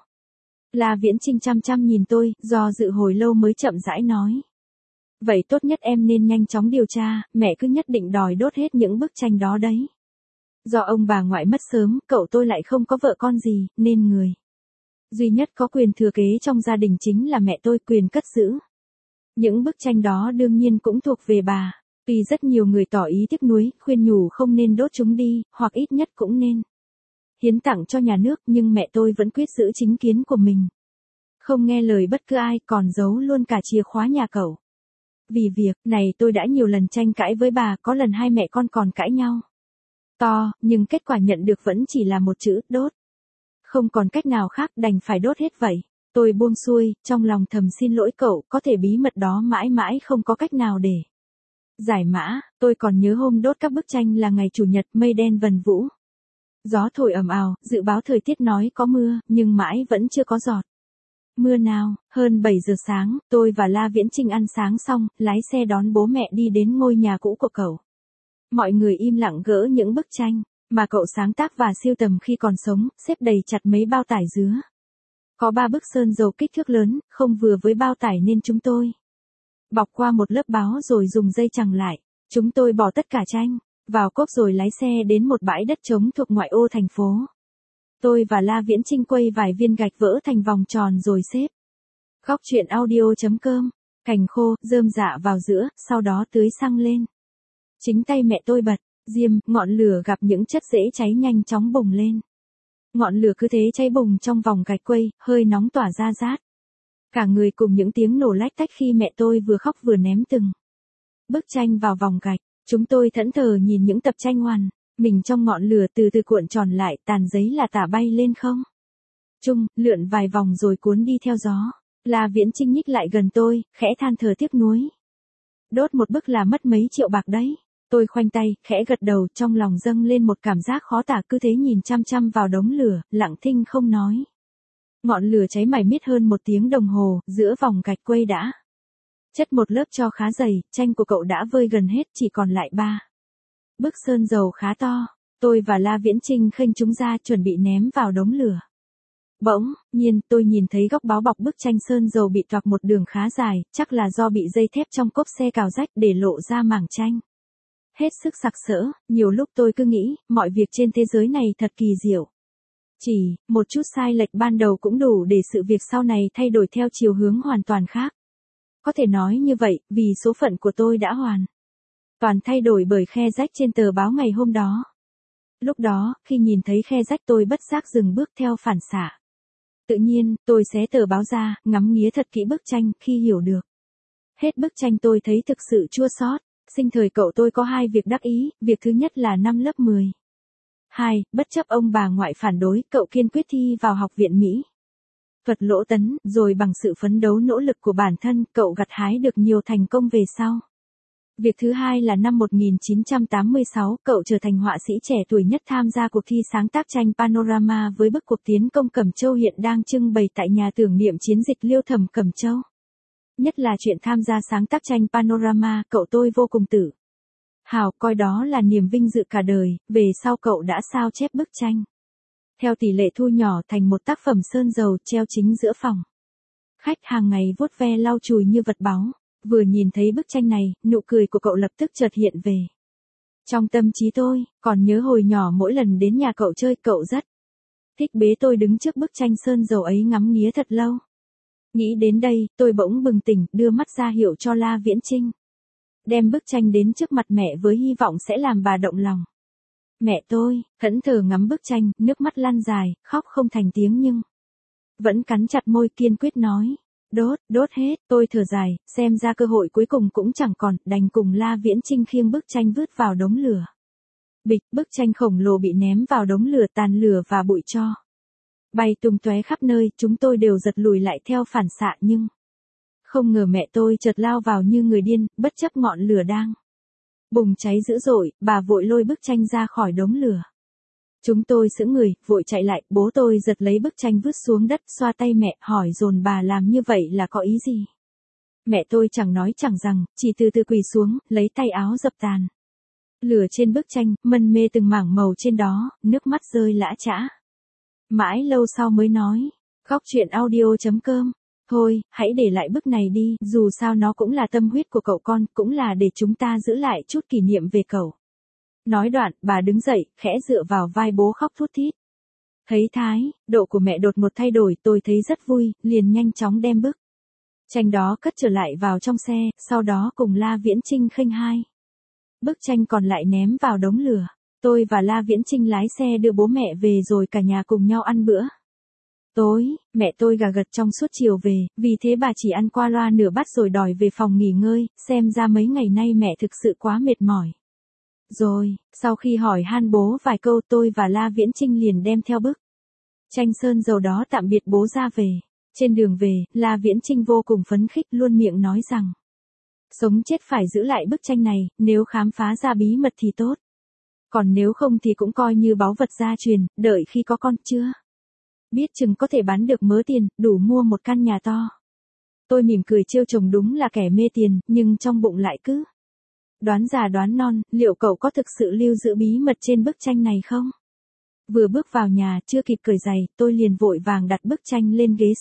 La Viễn Chinh chăm chăm nhìn tôi, do dự hồi lâu mới chậm rãi nói. Vậy tốt nhất em nên nhanh chóng điều tra, mẹ cứ nhất định đòi đốt hết những bức tranh đó đấy. Do ông bà ngoại mất sớm, cậu tôi lại không có vợ con gì, nên người duy nhất có quyền thừa kế trong gia đình chính là mẹ tôi, quyền cất giữ những bức tranh đó đương nhiên cũng thuộc về bà. Tuy rất nhiều người tỏ ý tiếc nuối, khuyên nhủ không nên đốt chúng đi, hoặc ít nhất cũng nên hiến tặng cho nhà nước, nhưng mẹ tôi vẫn quyết giữ chính kiến của mình. Không nghe lời bất cứ ai, còn giấu luôn cả chìa khóa nhà cậu. Vì việc này tôi đã nhiều lần tranh cãi với bà, có lần hai mẹ con còn cãi nhau to, nhưng kết quả nhận được vẫn chỉ là một chữ, đốt. Không còn cách nào khác, đành phải đốt hết vậy. Tôi buông xuôi, trong lòng thầm xin lỗi cậu, có thể bí mật đó mãi mãi không có cách nào để giải mã. Tôi còn nhớ hôm đốt các bức tranh là ngày chủ nhật, mây đen vần vũ. Gió thổi ầm ào, dự báo thời tiết nói có mưa, nhưng mãi vẫn chưa có giọt mưa nào. Hơn bảy giờ sáng, tôi và La Viễn Chinh ăn sáng xong, lái xe đón bố mẹ đi đến ngôi nhà cũ của cậu. Mọi người im lặng gỡ những bức tranh mà cậu sáng tác và sưu tầm khi còn sống, xếp đầy chặt mấy bao tải dứa. Có ba bức sơn dầu kích thước lớn, không vừa với bao tải nên chúng tôi bọc qua một lớp báo rồi dùng dây chằng lại. Chúng tôi bỏ tất cả tranh vào cốp rồi lái xe đến một bãi đất trống thuộc ngoại ô thành phố. Tôi và La Viễn Chinh quây vài viên gạch vỡ thành vòng tròn rồi xếp góc truyện audio chấm com, cành khô, rơm rạ vào giữa, sau đó tưới xăng lên. Chính tay mẹ tôi bật diêm, ngọn lửa gặp những chất dễ cháy nhanh chóng bùng lên. Ngọn lửa cứ thế cháy bùng trong vòng gạch quây, hơi nóng tỏa ra rát cả người cùng những tiếng nổ lách tách khi mẹ tôi vừa khóc vừa ném từng bức tranh vào vòng gạch. Chúng tôi thẫn thờ nhìn những tập tranh hoàn mình trong ngọn lửa từ từ cuộn tròn lại, tàn giấy là tả bay lên không trung, lượn vài vòng rồi cuốn đi theo gió. La Viễn Chinh nhích lại gần tôi, khẽ than thở tiếc nuối. Đốt một bức là mất mấy triệu bạc đấy. Tôi khoanh tay, khẽ gật đầu, trong lòng dâng lên một cảm giác khó tả, cứ thế nhìn chăm chăm vào đống lửa, lặng thinh không nói. Ngọn lửa cháy mải miết hơn một tiếng đồng hồ, giữa vòng gạch quây đã chất một lớp tro khá dày, tranh của cậu đã vơi gần hết, chỉ còn lại ba bức sơn dầu khá to. Tôi và La Viễn Chinh khênh chúng ra chuẩn bị ném vào đống lửa. Bỗng nhiên, tôi nhìn thấy góc báo bọc bức tranh sơn dầu bị toạc một đường khá dài, chắc là do bị dây thép trong cốp xe cào rách để lộ ra mảng tranh hết sức sặc sỡ. Nhiều lúc tôi cứ nghĩ, mọi việc trên thế giới này thật kỳ diệu. Chỉ một chút sai lệch ban đầu cũng đủ để sự việc sau này thay đổi theo chiều hướng hoàn toàn khác. Có thể nói như vậy, vì số phận của tôi đã hoàn toàn thay đổi bởi khe rách trên tờ báo ngày hôm đó. Lúc đó, khi nhìn thấy khe rách tôi bất giác dừng bước theo phản xạ. Tự nhiên, tôi xé tờ báo ra, ngắm nghía thật kỹ bức tranh, khi hiểu được hết bức tranh tôi thấy thực sự chua xót. Sinh thời cậu tôi có hai việc đắc ý, việc thứ nhất là năm lớp mười hai, bất chấp ông bà ngoại phản đối, cậu kiên quyết thi vào học viện Mỹ thuật Lỗ Tấn, rồi bằng sự phấn đấu nỗ lực của bản thân, cậu gặt hái được nhiều thành công về sau. Việc thứ hai là năm một nghìn chín trăm tám mươi sáu, cậu trở thành họa sĩ trẻ tuổi nhất tham gia cuộc thi sáng tác tranh Panorama với bức cuộc tiến công Cẩm Châu hiện đang trưng bày tại nhà tưởng niệm chiến dịch Liêu Thẩm Cẩm Châu. Nhất là chuyện tham gia sáng tác tranh Panorama, cậu tôi vô cùng tự hào, coi đó là niềm vinh dự cả đời. Về sau cậu đã sao chép bức tranh theo tỷ lệ thu nhỏ thành một tác phẩm sơn dầu treo chính giữa phòng khách, hàng ngày vuốt ve lau chùi như vật báu. Vừa nhìn thấy bức tranh này, nụ cười của cậu lập tức chợt hiện về trong tâm trí tôi. Còn nhớ hồi nhỏ mỗi lần đến nhà cậu chơi, cậu rất thích bế tôi đứng trước bức tranh sơn dầu ấy ngắm nghía thật lâu. Nghĩ đến đây, tôi bỗng bừng tỉnh, đưa mắt ra hiệu cho La Viễn Chinh đem bức tranh đến trước mặt mẹ với hy vọng sẽ làm bà động lòng. Mẹ tôi thẫn thờ ngắm bức tranh, nước mắt lăn dài, khóc không thành tiếng nhưng vẫn cắn chặt môi kiên quyết nói: "Đốt, đốt hết." Tôi thở dài, xem ra cơ hội cuối cùng cũng chẳng còn, đành cùng La Viễn Chinh khiêng bức tranh vứt vào đống lửa. Bịch, bức tranh khổng lồ bị ném vào đống lửa, tàn lửa và bụi tro bay tung tóe khắp nơi, chúng tôi đều giật lùi lại theo phản xạ, nhưng không ngờ mẹ tôi chợt lao vào như người điên, bất chấp ngọn lửa đang bùng cháy dữ dội, bà vội lôi bức tranh ra khỏi đống lửa. Chúng tôi sững người, vội chạy lại, bố tôi giật lấy bức tranh vứt xuống đất, xoa tay mẹ, hỏi dồn bà làm như vậy là có ý gì. Mẹ tôi chẳng nói chẳng rằng, chỉ từ từ quỳ xuống, lấy tay áo dập tàn lửa trên bức tranh, mân mê từng mảng màu trên đó, nước mắt rơi lã chã. Mãi lâu sau mới nói: "Góc truyện audio chấm com, thôi, hãy để lại bức này đi, dù sao nó cũng là tâm huyết của cậu con, cũng là để chúng ta giữ lại chút kỷ niệm về cậu." Nói đoạn, bà đứng dậy, khẽ dựa vào vai bố khóc thút thít. Thấy thái độ của mẹ đột ngột thay đổi, tôi thấy rất vui, liền nhanh chóng đem bức tranh đó cất trở lại vào trong xe, sau đó cùng La Viễn Chinh khênh hai bức tranh còn lại ném vào đống lửa. Tôi và La Viễn Chinh lái xe đưa bố mẹ về rồi cả nhà cùng nhau ăn bữa tối. Mẹ tôi gà gật trong suốt chiều về, vì thế bà chỉ ăn qua loa nửa bát rồi đòi về phòng nghỉ ngơi, xem ra mấy ngày nay mẹ thực sự quá mệt mỏi. Rồi, sau khi hỏi han bố vài câu, tôi và La Viễn Chinh liền đem theo bức tranh sơn dầu đó tạm biệt bố ra về. Trên đường về, La Viễn Chinh vô cùng phấn khích, luôn miệng nói rằng sống chết phải giữ lại bức tranh này, nếu khám phá ra bí mật thì tốt. Còn nếu không thì cũng coi như báu vật gia truyền, đợi khi có con chưa biết chừng có thể bán được mớ tiền, đủ mua một căn nhà to. Tôi mỉm cười trêu chồng, đúng là kẻ mê tiền, nhưng trong bụng lại cứ đoán già đoán non, liệu cậu có thực sự lưu giữ bí mật trên bức tranh này không? Vừa bước vào nhà, chưa kịp cởi giày, tôi liền vội vàng đặt bức tranh lên ghế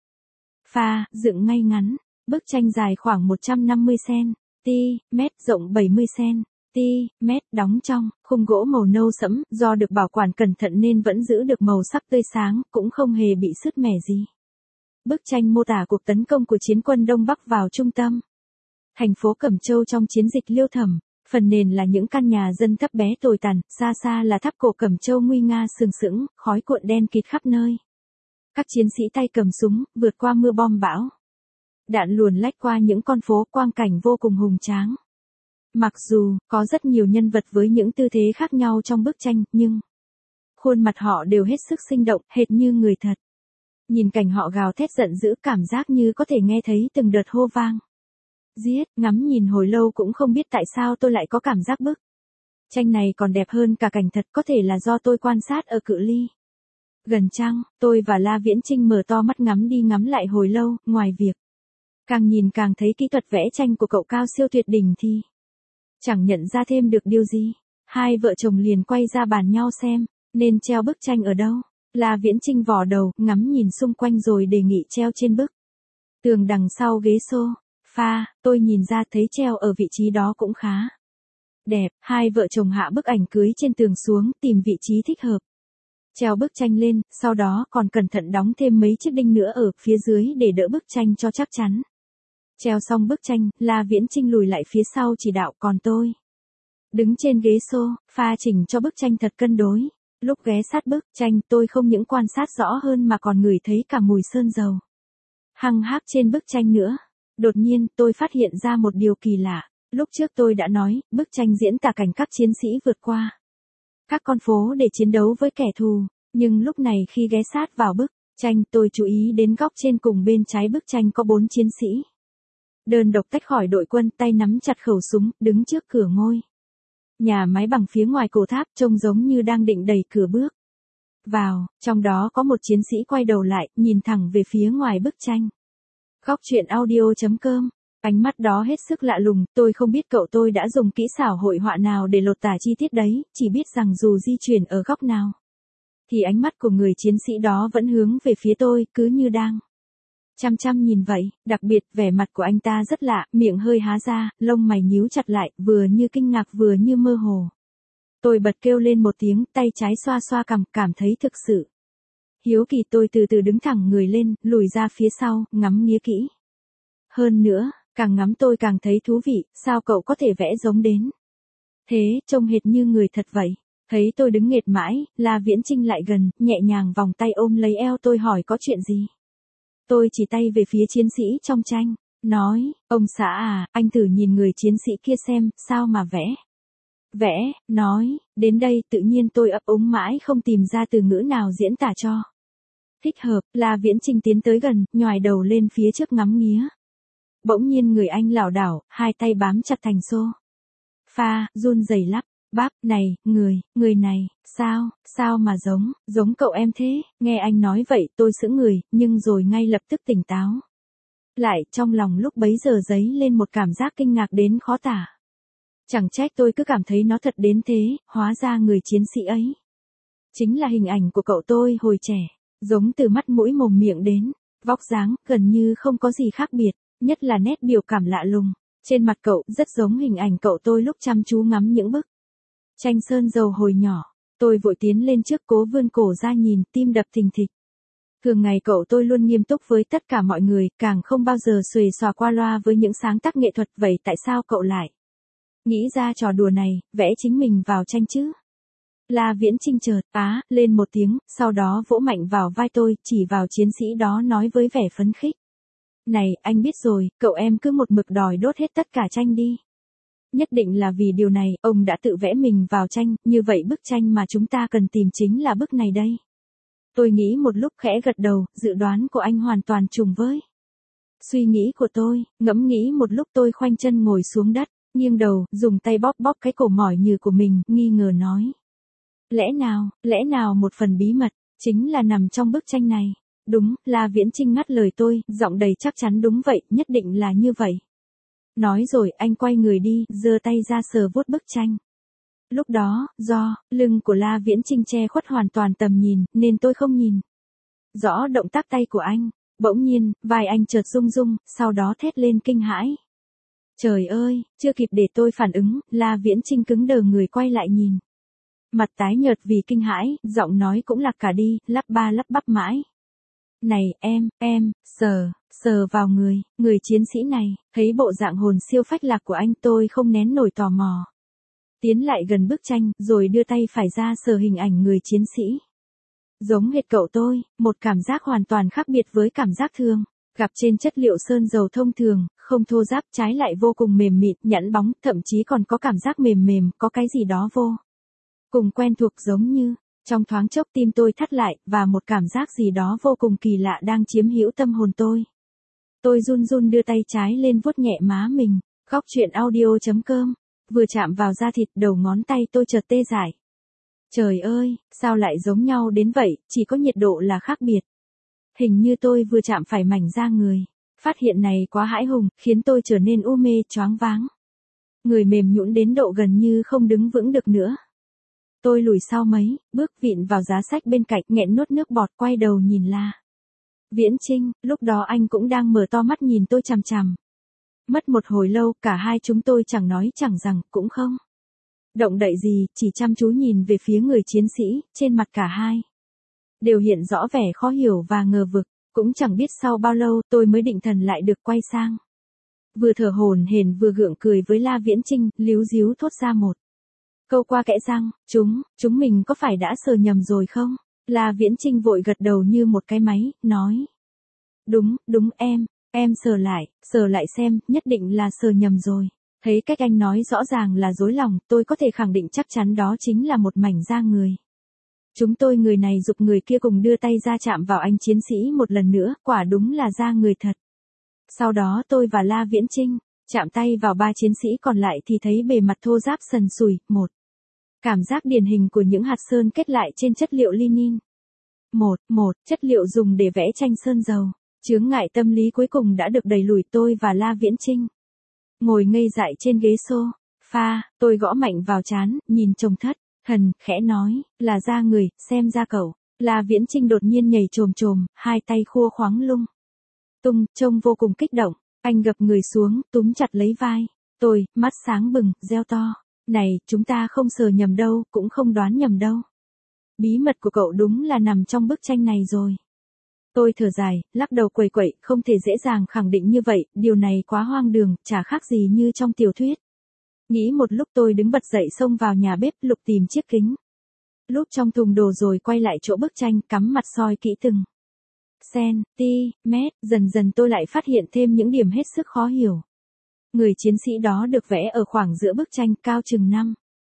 sofa, dựng ngay ngắn. Bức tranh dài khoảng một trăm năm mươi xăng-ti-mét, rộng bảy mươi xăng-ti-mét, đóng trong khung gỗ màu nâu sẫm, do được bảo quản cẩn thận nên vẫn giữ được màu sắc tươi sáng, cũng không hề bị sứt mẻ gì. Bức tranh mô tả cuộc tấn công của chiến quân Đông Bắc vào trung tâm thành phố Cẩm Châu trong chiến dịch Liêu Thẩm. Phần nền là những căn nhà dân thấp bé tồi tàn, xa xa là tháp cổ Cẩm Châu nguy nga sừng sững, khói cuộn đen kịt khắp nơi. Các chiến sĩ tay cầm súng, vượt qua mưa bom bão đạn luồn lách qua những con phố, quang cảnh vô cùng hùng tráng. Mặc dù có rất nhiều nhân vật với những tư thế khác nhau trong bức tranh, nhưng khuôn mặt họ đều hết sức sinh động, hệt như người thật. Nhìn cảnh họ gào thét giận dữ, cảm giác như có thể nghe thấy từng đợt hô vang giết. Ngắm nhìn hồi lâu cũng không biết tại sao tôi lại có cảm giác bức tranh này còn đẹp hơn cả cảnh thật, có thể là do tôi quan sát ở cự ly gần chăng. Tôi và La Viễn Chinh mở to mắt ngắm đi ngắm lại hồi lâu, ngoài việc càng nhìn càng thấy kỹ thuật vẽ tranh của cậu cao siêu tuyệt đỉnh thì chẳng nhận ra thêm được điều gì. Hai vợ chồng liền quay ra bàn nhau xem nên treo bức tranh ở đâu. La Viễn Chinh vò đầu, ngắm nhìn xung quanh rồi đề nghị treo trên bức tường đằng sau ghế sofa. Tôi nhìn ra thấy treo ở vị trí đó cũng khá đẹp. Hai vợ chồng hạ bức ảnh cưới trên tường xuống, tìm vị trí thích hợp, treo bức tranh lên, sau đó còn cẩn thận đóng thêm mấy chiếc đinh nữa ở phía dưới để đỡ bức tranh cho chắc chắn. Treo xong bức tranh, La Viễn Chinh lùi lại phía sau chỉ đạo, còn tôi đứng trên ghế sofa chỉnh cho bức tranh thật cân đối. Lúc ghé sát bức tranh, tôi không những quan sát rõ hơn mà còn ngửi thấy cả mùi sơn dầu hăng hác trên bức tranh nữa. Đột nhiên, tôi phát hiện ra một điều kỳ lạ. Lúc trước tôi đã nói, bức tranh diễn tả cảnh các chiến sĩ vượt qua các con phố để chiến đấu với kẻ thù. Nhưng lúc này khi ghé sát vào bức tranh, tôi chú ý đến góc trên cùng bên trái bức tranh có bốn chiến sĩ đơn độc tách khỏi đội quân, tay nắm chặt khẩu súng, đứng trước cửa ngôi nhà máy bằng phía ngoài cổ tháp, trông giống như đang định đẩy cửa bước vào, trong đó có một chiến sĩ quay đầu lại, nhìn thẳng về phía ngoài bức tranh. Góc truyện audio chấm com. Ánh mắt đó hết sức lạ lùng, tôi không biết cậu tôi đã dùng kỹ xảo hội họa nào để lột tả chi tiết đấy, chỉ biết rằng dù di chuyển ở góc nào, thì ánh mắt của người chiến sĩ đó vẫn hướng về phía tôi, cứ như đang chăm chăm nhìn vậy. Đặc biệt, vẻ mặt của anh ta rất lạ, miệng hơi há ra, lông mày nhíu chặt lại, vừa như kinh ngạc vừa như mơ hồ. Tôi bật kêu lên một tiếng, tay trái xoa xoa cằm, cảm thấy thực sự hiếu kỳ. Tôi từ từ đứng thẳng người lên, lùi ra phía sau, ngắm nghía kỹ. Hơn nữa, càng ngắm tôi càng thấy thú vị, sao cậu có thể vẽ giống đến thế, trông hệt như người thật vậy. Thấy tôi đứng nghệt mãi, La Viễn Chinh lại gần, nhẹ nhàng vòng tay ôm lấy eo tôi, hỏi có chuyện gì. Tôi chỉ tay về phía chiến sĩ trong tranh, nói, ông xã à, anh thử nhìn người chiến sĩ kia xem, sao mà vẽ. Vẽ, nói, đến đây tự nhiên tôi ấp úng mãi không tìm ra từ ngữ nào diễn tả cho thích hợp. La Viễn Chinh tiến tới gần, nhoài đầu lên phía trước ngắm nghía. Bỗng nhiên người anh lảo đảo, hai tay bám chặt thành xô pha, run rẩy lắp bắp, này, người, người này, sao, sao mà giống, giống cậu em thế. Nghe anh nói vậy tôi sững người, nhưng rồi ngay lập tức tỉnh táo lại, trong lòng lúc bấy giờ dấy lên một cảm giác kinh ngạc đến khó tả. Chẳng trách tôi cứ cảm thấy nó thật đến thế, hóa ra người chiến sĩ ấy chính là hình ảnh của cậu tôi hồi trẻ, giống từ mắt mũi mồm miệng đến vóc dáng, gần như không có gì khác biệt, nhất là nét biểu cảm lạ lùng trên mặt cậu, rất giống hình ảnh cậu tôi lúc chăm chú ngắm những bức tranh sơn dầu hồi nhỏ. Tôi vội tiến lên trước, cố vươn cổ ra nhìn, tim đập thình thịch. Thường ngày cậu tôi luôn nghiêm túc với tất cả mọi người, càng không bao giờ xuề xòa qua loa với những sáng tác nghệ thuật, vậy tại sao cậu lại nghĩ ra trò đùa này, vẽ chính mình vào tranh chứ? La Viễn Chinh chợt á lên một tiếng, sau đó vỗ mạnh vào vai tôi, chỉ vào chiến sĩ đó nói với vẻ phấn khích. Này, anh biết rồi, cậu em cứ một mực đòi đốt hết tất cả tranh đi. Nhất định là vì điều này, ông đã tự vẽ mình vào tranh, như vậy bức tranh mà chúng ta cần tìm chính là bức này đây. Tôi nghĩ một lúc khẽ gật đầu, dự đoán của anh hoàn toàn trùng với suy nghĩ của tôi. Ngẫm nghĩ một lúc tôi khoanh chân ngồi xuống đất, nghiêng đầu, dùng tay bóp bóp cái cổ mỏi nhừ của mình, nghi ngờ nói. Lẽ nào, lẽ nào một phần bí mật, chính là nằm trong bức tranh này? Đúng, La Viễn Chinh ngắt lời tôi, giọng đầy chắc chắn, đúng vậy, nhất định là như vậy. Nói rồi anh quay người đi, giơ tay ra sờ vuốt bức tranh. Lúc đó, do lưng của La Viễn Chinh che khuất hoàn toàn tầm nhìn, nên tôi không nhìn rõ động tác tay của anh. Bỗng nhiên, vai anh chợt rung rung, sau đó thét lên kinh hãi. Trời ơi, chưa kịp để tôi phản ứng, La Viễn Chinh cứng đờ người quay lại nhìn. Mặt tái nhợt vì kinh hãi, giọng nói cũng lạc cả đi, lắp ba lắp bắp mãi. Này, em, em, sờ, sờ vào người, người chiến sĩ này. Thấy bộ dạng hồn siêu phách lạc của anh, tôi không nén nổi tò mò. Tiến lại gần bức tranh, rồi đưa tay phải ra sờ hình ảnh người chiến sĩ. Giống hệt cậu tôi, một cảm giác hoàn toàn khác biệt với cảm giác thường gặp trên chất liệu sơn dầu thông thường, không thô ráp, trái lại vô cùng mềm mịn, nhẵn bóng, thậm chí còn có cảm giác mềm mềm, có cái gì đó vô cùng quen thuộc, giống như trong thoáng chốc tim tôi thắt lại, và một cảm giác gì đó vô cùng kỳ lạ đang chiếm hữu tâm hồn tôi. Tôi run run đưa tay trái lên vuốt nhẹ má mình. Góc truyện audio chấm com. Vừa chạm vào da thịt, đầu ngón tay tôi chợt tê dại. Trời ơi, sao lại giống nhau đến vậy, chỉ có nhiệt độ là khác biệt. Hình như tôi vừa chạm phải mảnh da người. Phát hiện này quá hãi hùng, khiến tôi trở nên u mê, choáng váng. Người mềm nhũn đến độ gần như không đứng vững được nữa. Tôi lùi sau mấy bước, vịn vào giá sách bên cạnh, nghẹn nuốt nước bọt, quay đầu nhìn La Viễn Chinh. Lúc đó anh cũng đang mở to mắt nhìn tôi chằm chằm. Mất một hồi lâu, cả hai chúng tôi chẳng nói chẳng rằng, cũng không động đậy gì, chỉ chăm chú nhìn về phía người chiến sĩ. Trên mặt cả hai đều hiện rõ vẻ khó hiểu và ngờ vực. Cũng chẳng biết sau bao lâu tôi mới định thần lại được quay sang. Vừa thở hổn hển vừa gượng cười với La Viễn Chinh, líu díu thốt ra một câu qua kẽ răng. Chúng, chúng mình có phải đã sờ nhầm rồi không? La Viễn Chinh vội gật đầu như một cái máy, nói. Đúng, đúng em, em sờ lại, sờ lại xem, nhất định là sờ nhầm rồi. Thấy cách anh nói rõ ràng là dối lòng, tôi có thể khẳng định chắc chắn đó chính là một mảnh da người. Chúng tôi người này giục người kia cùng đưa tay ra chạm vào anh chiến sĩ một lần nữa, quả đúng là da người thật. Sau đó tôi và La Viễn Chinh chạm tay vào ba chiến sĩ còn lại thì thấy bề mặt thô ráp sần sùi. Một. Cảm giác điển hình của những hạt sơn kết lại trên chất liệu linin. Một. Một. Chất liệu dùng để vẽ tranh sơn dầu. Chướng ngại tâm lý cuối cùng đã được đẩy lùi. Tôi và La Viễn Chinh ngồi ngây dại trên ghế sofa, tôi gõ mạnh vào trán, nhìn chồng thất thần, khẽ nói, là da người, xem ra cậu. La Viễn Chinh đột nhiên nhảy chồm chồm, hai tay khua khoáng lung tung, trông vô cùng kích động. Anh gập người xuống, túm chặt lấy vai tôi, mắt sáng bừng, reo to. Này, chúng ta không sờ nhầm đâu, cũng không đoán nhầm đâu. Bí mật của cậu đúng là nằm trong bức tranh này rồi. Tôi thở dài, lắc đầu quẩy quẩy, không thể dễ dàng khẳng định như vậy, điều này quá hoang đường, chả khác gì như trong tiểu thuyết. Nghĩ một lúc tôi đứng bật dậy xông vào nhà bếp lục tìm chiếc kính lúp trong thùng đồ rồi quay lại chỗ bức tranh, cắm mặt soi kỹ từng centimet. Dần dần tôi lại phát hiện thêm những điểm hết sức khó hiểu. Người chiến sĩ đó được vẽ ở khoảng giữa bức tranh, cao chừng năm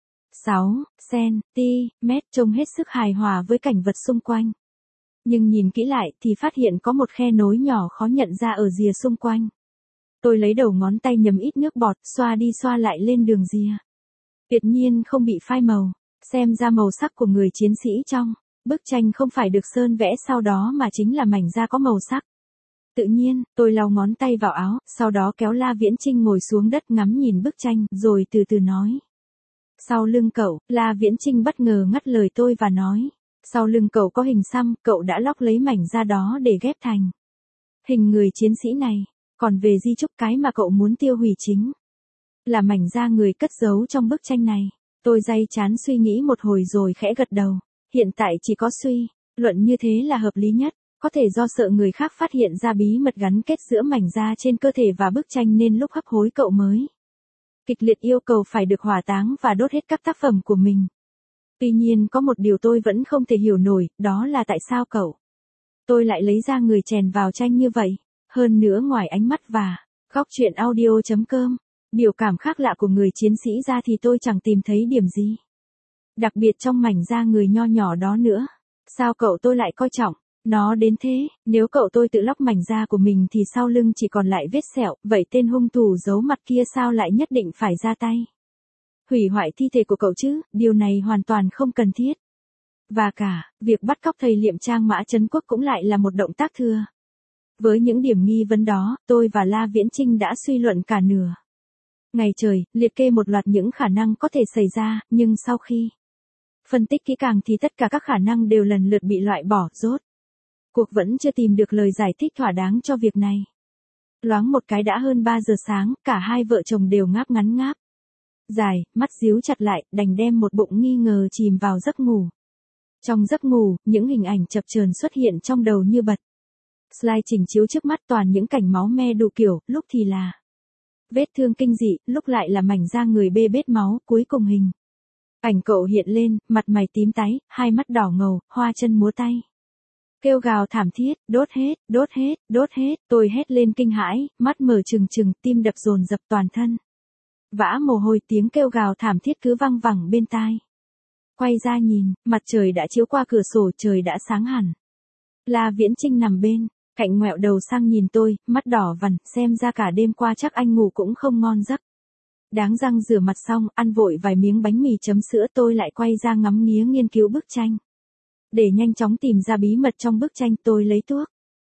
sáu centimet, trông hết sức hài hòa với cảnh vật xung quanh. Nhưng nhìn kỹ lại thì phát hiện có một khe nối nhỏ khó nhận ra ở rìa xung quanh. Tôi lấy đầu ngón tay nhấm ít nước bọt, xoa đi xoa lại lên đường rìa. Tuyệt nhiên không bị phai màu, xem ra màu sắc của người chiến sĩ trong bức tranh không phải được sơn vẽ sau đó mà chính là mảnh da có màu sắc. Tự nhiên, tôi lau ngón tay vào áo, sau đó kéo La Viễn Chinh ngồi xuống đất ngắm nhìn bức tranh, rồi từ từ nói. Sau lưng cậu, La Viễn Chinh bất ngờ ngắt lời tôi và nói. Sau lưng cậu có hình xăm, cậu đã lóc lấy mảnh da đó để ghép thành hình người chiến sĩ này. Còn về di chúc, cái mà cậu muốn tiêu hủy chính là mảnh da người cất giấu trong bức tranh này. Tôi day chán suy nghĩ một hồi rồi khẽ gật đầu. Hiện tại chỉ có suy luận như thế là hợp lý nhất. Có thể do sợ người khác phát hiện ra bí mật gắn kết giữa mảnh da trên cơ thể và bức tranh nên lúc hấp hối cậu mới kịch liệt yêu cầu phải được hỏa táng và đốt hết các tác phẩm của mình. Tuy nhiên có một điều tôi vẫn không thể hiểu nổi, đó là tại sao cậu tôi lại lấy ra người chèn vào tranh như vậy. Hơn nữa ngoài ánh mắt và góc truyện audio.com, biểu cảm khác lạ của người chiến sĩ ra thì tôi chẳng tìm thấy điểm gì đặc biệt trong mảnh da người nho nhỏ đó nữa. Sao cậu tôi lại coi trọng nó đến thế? Nếu cậu tôi tự lóc mảnh da của mình thì sau lưng chỉ còn lại vết sẹo, vậy tên hung thủ giấu mặt kia sao lại nhất định phải ra tay hủy hoại thi thể của cậu chứ? Điều này hoàn toàn không cần thiết. Và cả, việc bắt cóc thầy liệm trang Mã Trấn Quốc cũng lại là một động tác thừa. Với những điểm nghi vấn đó, tôi và La Viễn Chinh đã suy luận cả nửa ngày trời, liệt kê một loạt những khả năng có thể xảy ra, nhưng sau khi phân tích kỹ càng thì tất cả các khả năng đều lần lượt bị loại bỏ. Rốt cuộc vẫn chưa tìm được lời giải thích thỏa đáng cho việc này. Loáng một cái đã hơn ba giờ sáng, cả hai vợ chồng đều ngáp ngắn ngáp dài, mắt díu chặt lại, đành đem một bụng nghi ngờ chìm vào giấc ngủ. Trong giấc ngủ, những hình ảnh chập chờn xuất hiện trong đầu như bật slide trình chiếu trước mắt, toàn những cảnh máu me đủ kiểu, lúc thì là vết thương kinh dị, lúc lại là mảnh da người bê bết máu, cuối cùng hình ảnh cậu hiện lên, mặt mày tím tái, hai mắt đỏ ngầu, hoa chân múa tay, kêu gào thảm thiết, đốt hết, đốt hết, đốt hết. Tôi hét lên kinh hãi, mắt mở trừng trừng, tim đập dồn dập, toàn thân vã mồ hôi, tiếng kêu gào thảm thiết cứ văng vẳng bên tai. Quay ra nhìn, mặt trời đã chiếu qua cửa sổ, trời đã sáng hẳn. La Viễn Chinh nằm bên cạnh ngoẹo đầu sang nhìn tôi, mắt đỏ vằn, xem ra cả đêm qua chắc anh ngủ cũng không ngon giấc. Đáng răng rửa mặt xong, ăn vội vài miếng bánh mì chấm sữa, tôi lại quay ra ngắm nghía nghiên cứu bức tranh. Để nhanh chóng tìm ra bí mật trong bức tranh, tôi lấy thuốc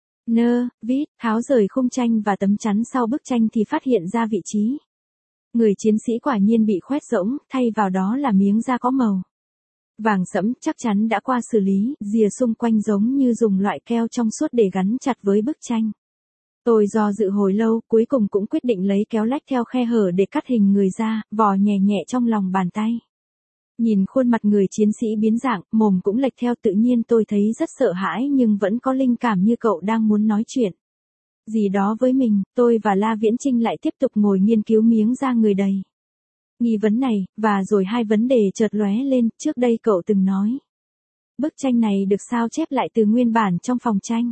nơ vít, tháo rời khung tranh và tấm chắn sau bức tranh thì phát hiện ra vị trí người chiến sĩ quả nhiên bị khoét rỗng, thay vào đó là miếng da có màu vàng sẫm, chắc chắn đã qua xử lý, rìa xung quanh giống như dùng loại keo trong suốt để gắn chặt với bức tranh. Tôi do dự hồi lâu, cuối cùng cũng quyết định lấy kéo lách theo khe hở để cắt hình người ra, vò nhẹ nhẹ trong lòng bàn tay. Nhìn khuôn mặt người chiến sĩ biến dạng, mồm cũng lệch theo, tự nhiên tôi thấy rất sợ hãi nhưng vẫn có linh cảm như cậu đang muốn nói chuyện gì đó với mình. Tôi và La Viễn Chinh lại tiếp tục ngồi nghiên cứu miếng da người đầy nghi vấn này, và rồi hai vấn đề chợt lóe lên. Trước đây cậu từng nói bức tranh này được sao chép lại từ nguyên bản trong phòng tranh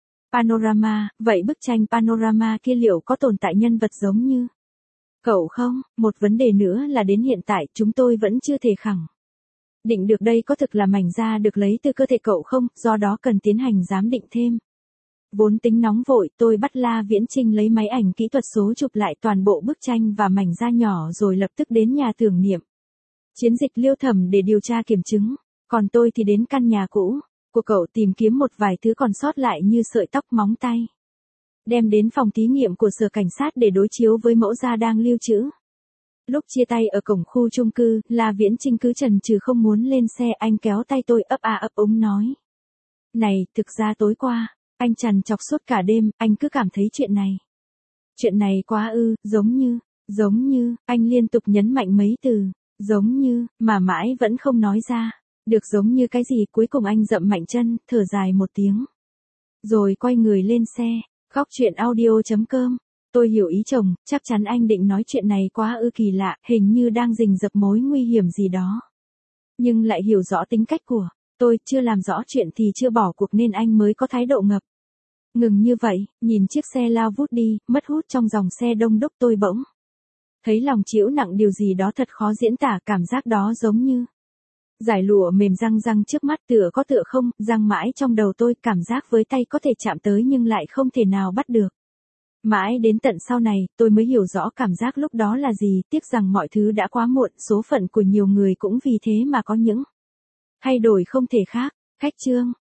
Panorama, vậy bức tranh Panorama kia liệu có tồn tại nhân vật giống như cậu không? Một vấn đề nữa là đến hiện tại chúng tôi vẫn chưa thể khẳng định được đây có thực là mảnh da được lấy từ cơ thể cậu không, do đó cần tiến hành giám định thêm. Vốn tính nóng vội, tôi bắt La Viễn Chinh lấy máy ảnh kỹ thuật số chụp lại toàn bộ bức tranh và mảnh da nhỏ rồi lập tức đến nhà tưởng niệm chiến dịch Liêu Thẩm để điều tra kiểm chứng. Còn tôi thì đến căn nhà cũ của cậu tìm kiếm một vài thứ còn sót lại như sợi tóc, móng tay. Đem đến phòng thí nghiệm của sở cảnh sát để đối chiếu với mẫu da đang lưu trữ. Lúc chia tay ở cổng khu chung cư, La Viễn Chinh cứ chần chừ không muốn lên xe, anh kéo tay tôi ấp a ấp úng nói. Này, thực ra tối qua, anh trằn trọc suốt cả đêm, anh cứ cảm thấy chuyện này. Chuyện này quá ư, giống như, giống như, anh liên tục nhấn mạnh mấy từ, giống như, mà mãi vẫn không nói ra. Được giống như cái gì, cuối cùng anh dậm mạnh chân, thở dài một tiếng. Rồi quay người lên xe, góc chuyện audio chấm com. Tôi hiểu ý chồng, chắc chắn anh định nói chuyện này quá ư kỳ lạ, hình như đang rình rập mối nguy hiểm gì đó. Nhưng lại hiểu rõ tính cách của tôi, chưa làm rõ chuyện thì chưa bỏ cuộc nên anh mới có thái độ ngập ngừng như vậy, nhìn chiếc xe lao vút đi, mất hút trong dòng xe đông đúc, tôi bỗng thấy lòng trĩu nặng điều gì đó thật khó diễn tả, cảm giác đó giống như dải lụa mềm răng răng trước mắt, tựa có tựa không, răng mãi trong đầu tôi, cảm giác với tay có thể chạm tới nhưng lại không thể nào bắt được. Mãi đến tận sau này, tôi mới hiểu rõ cảm giác lúc đó là gì, tiếc rằng mọi thứ đã quá muộn, số phận của nhiều người cũng vì thế mà có những thay đổi không thể khác. Khách chương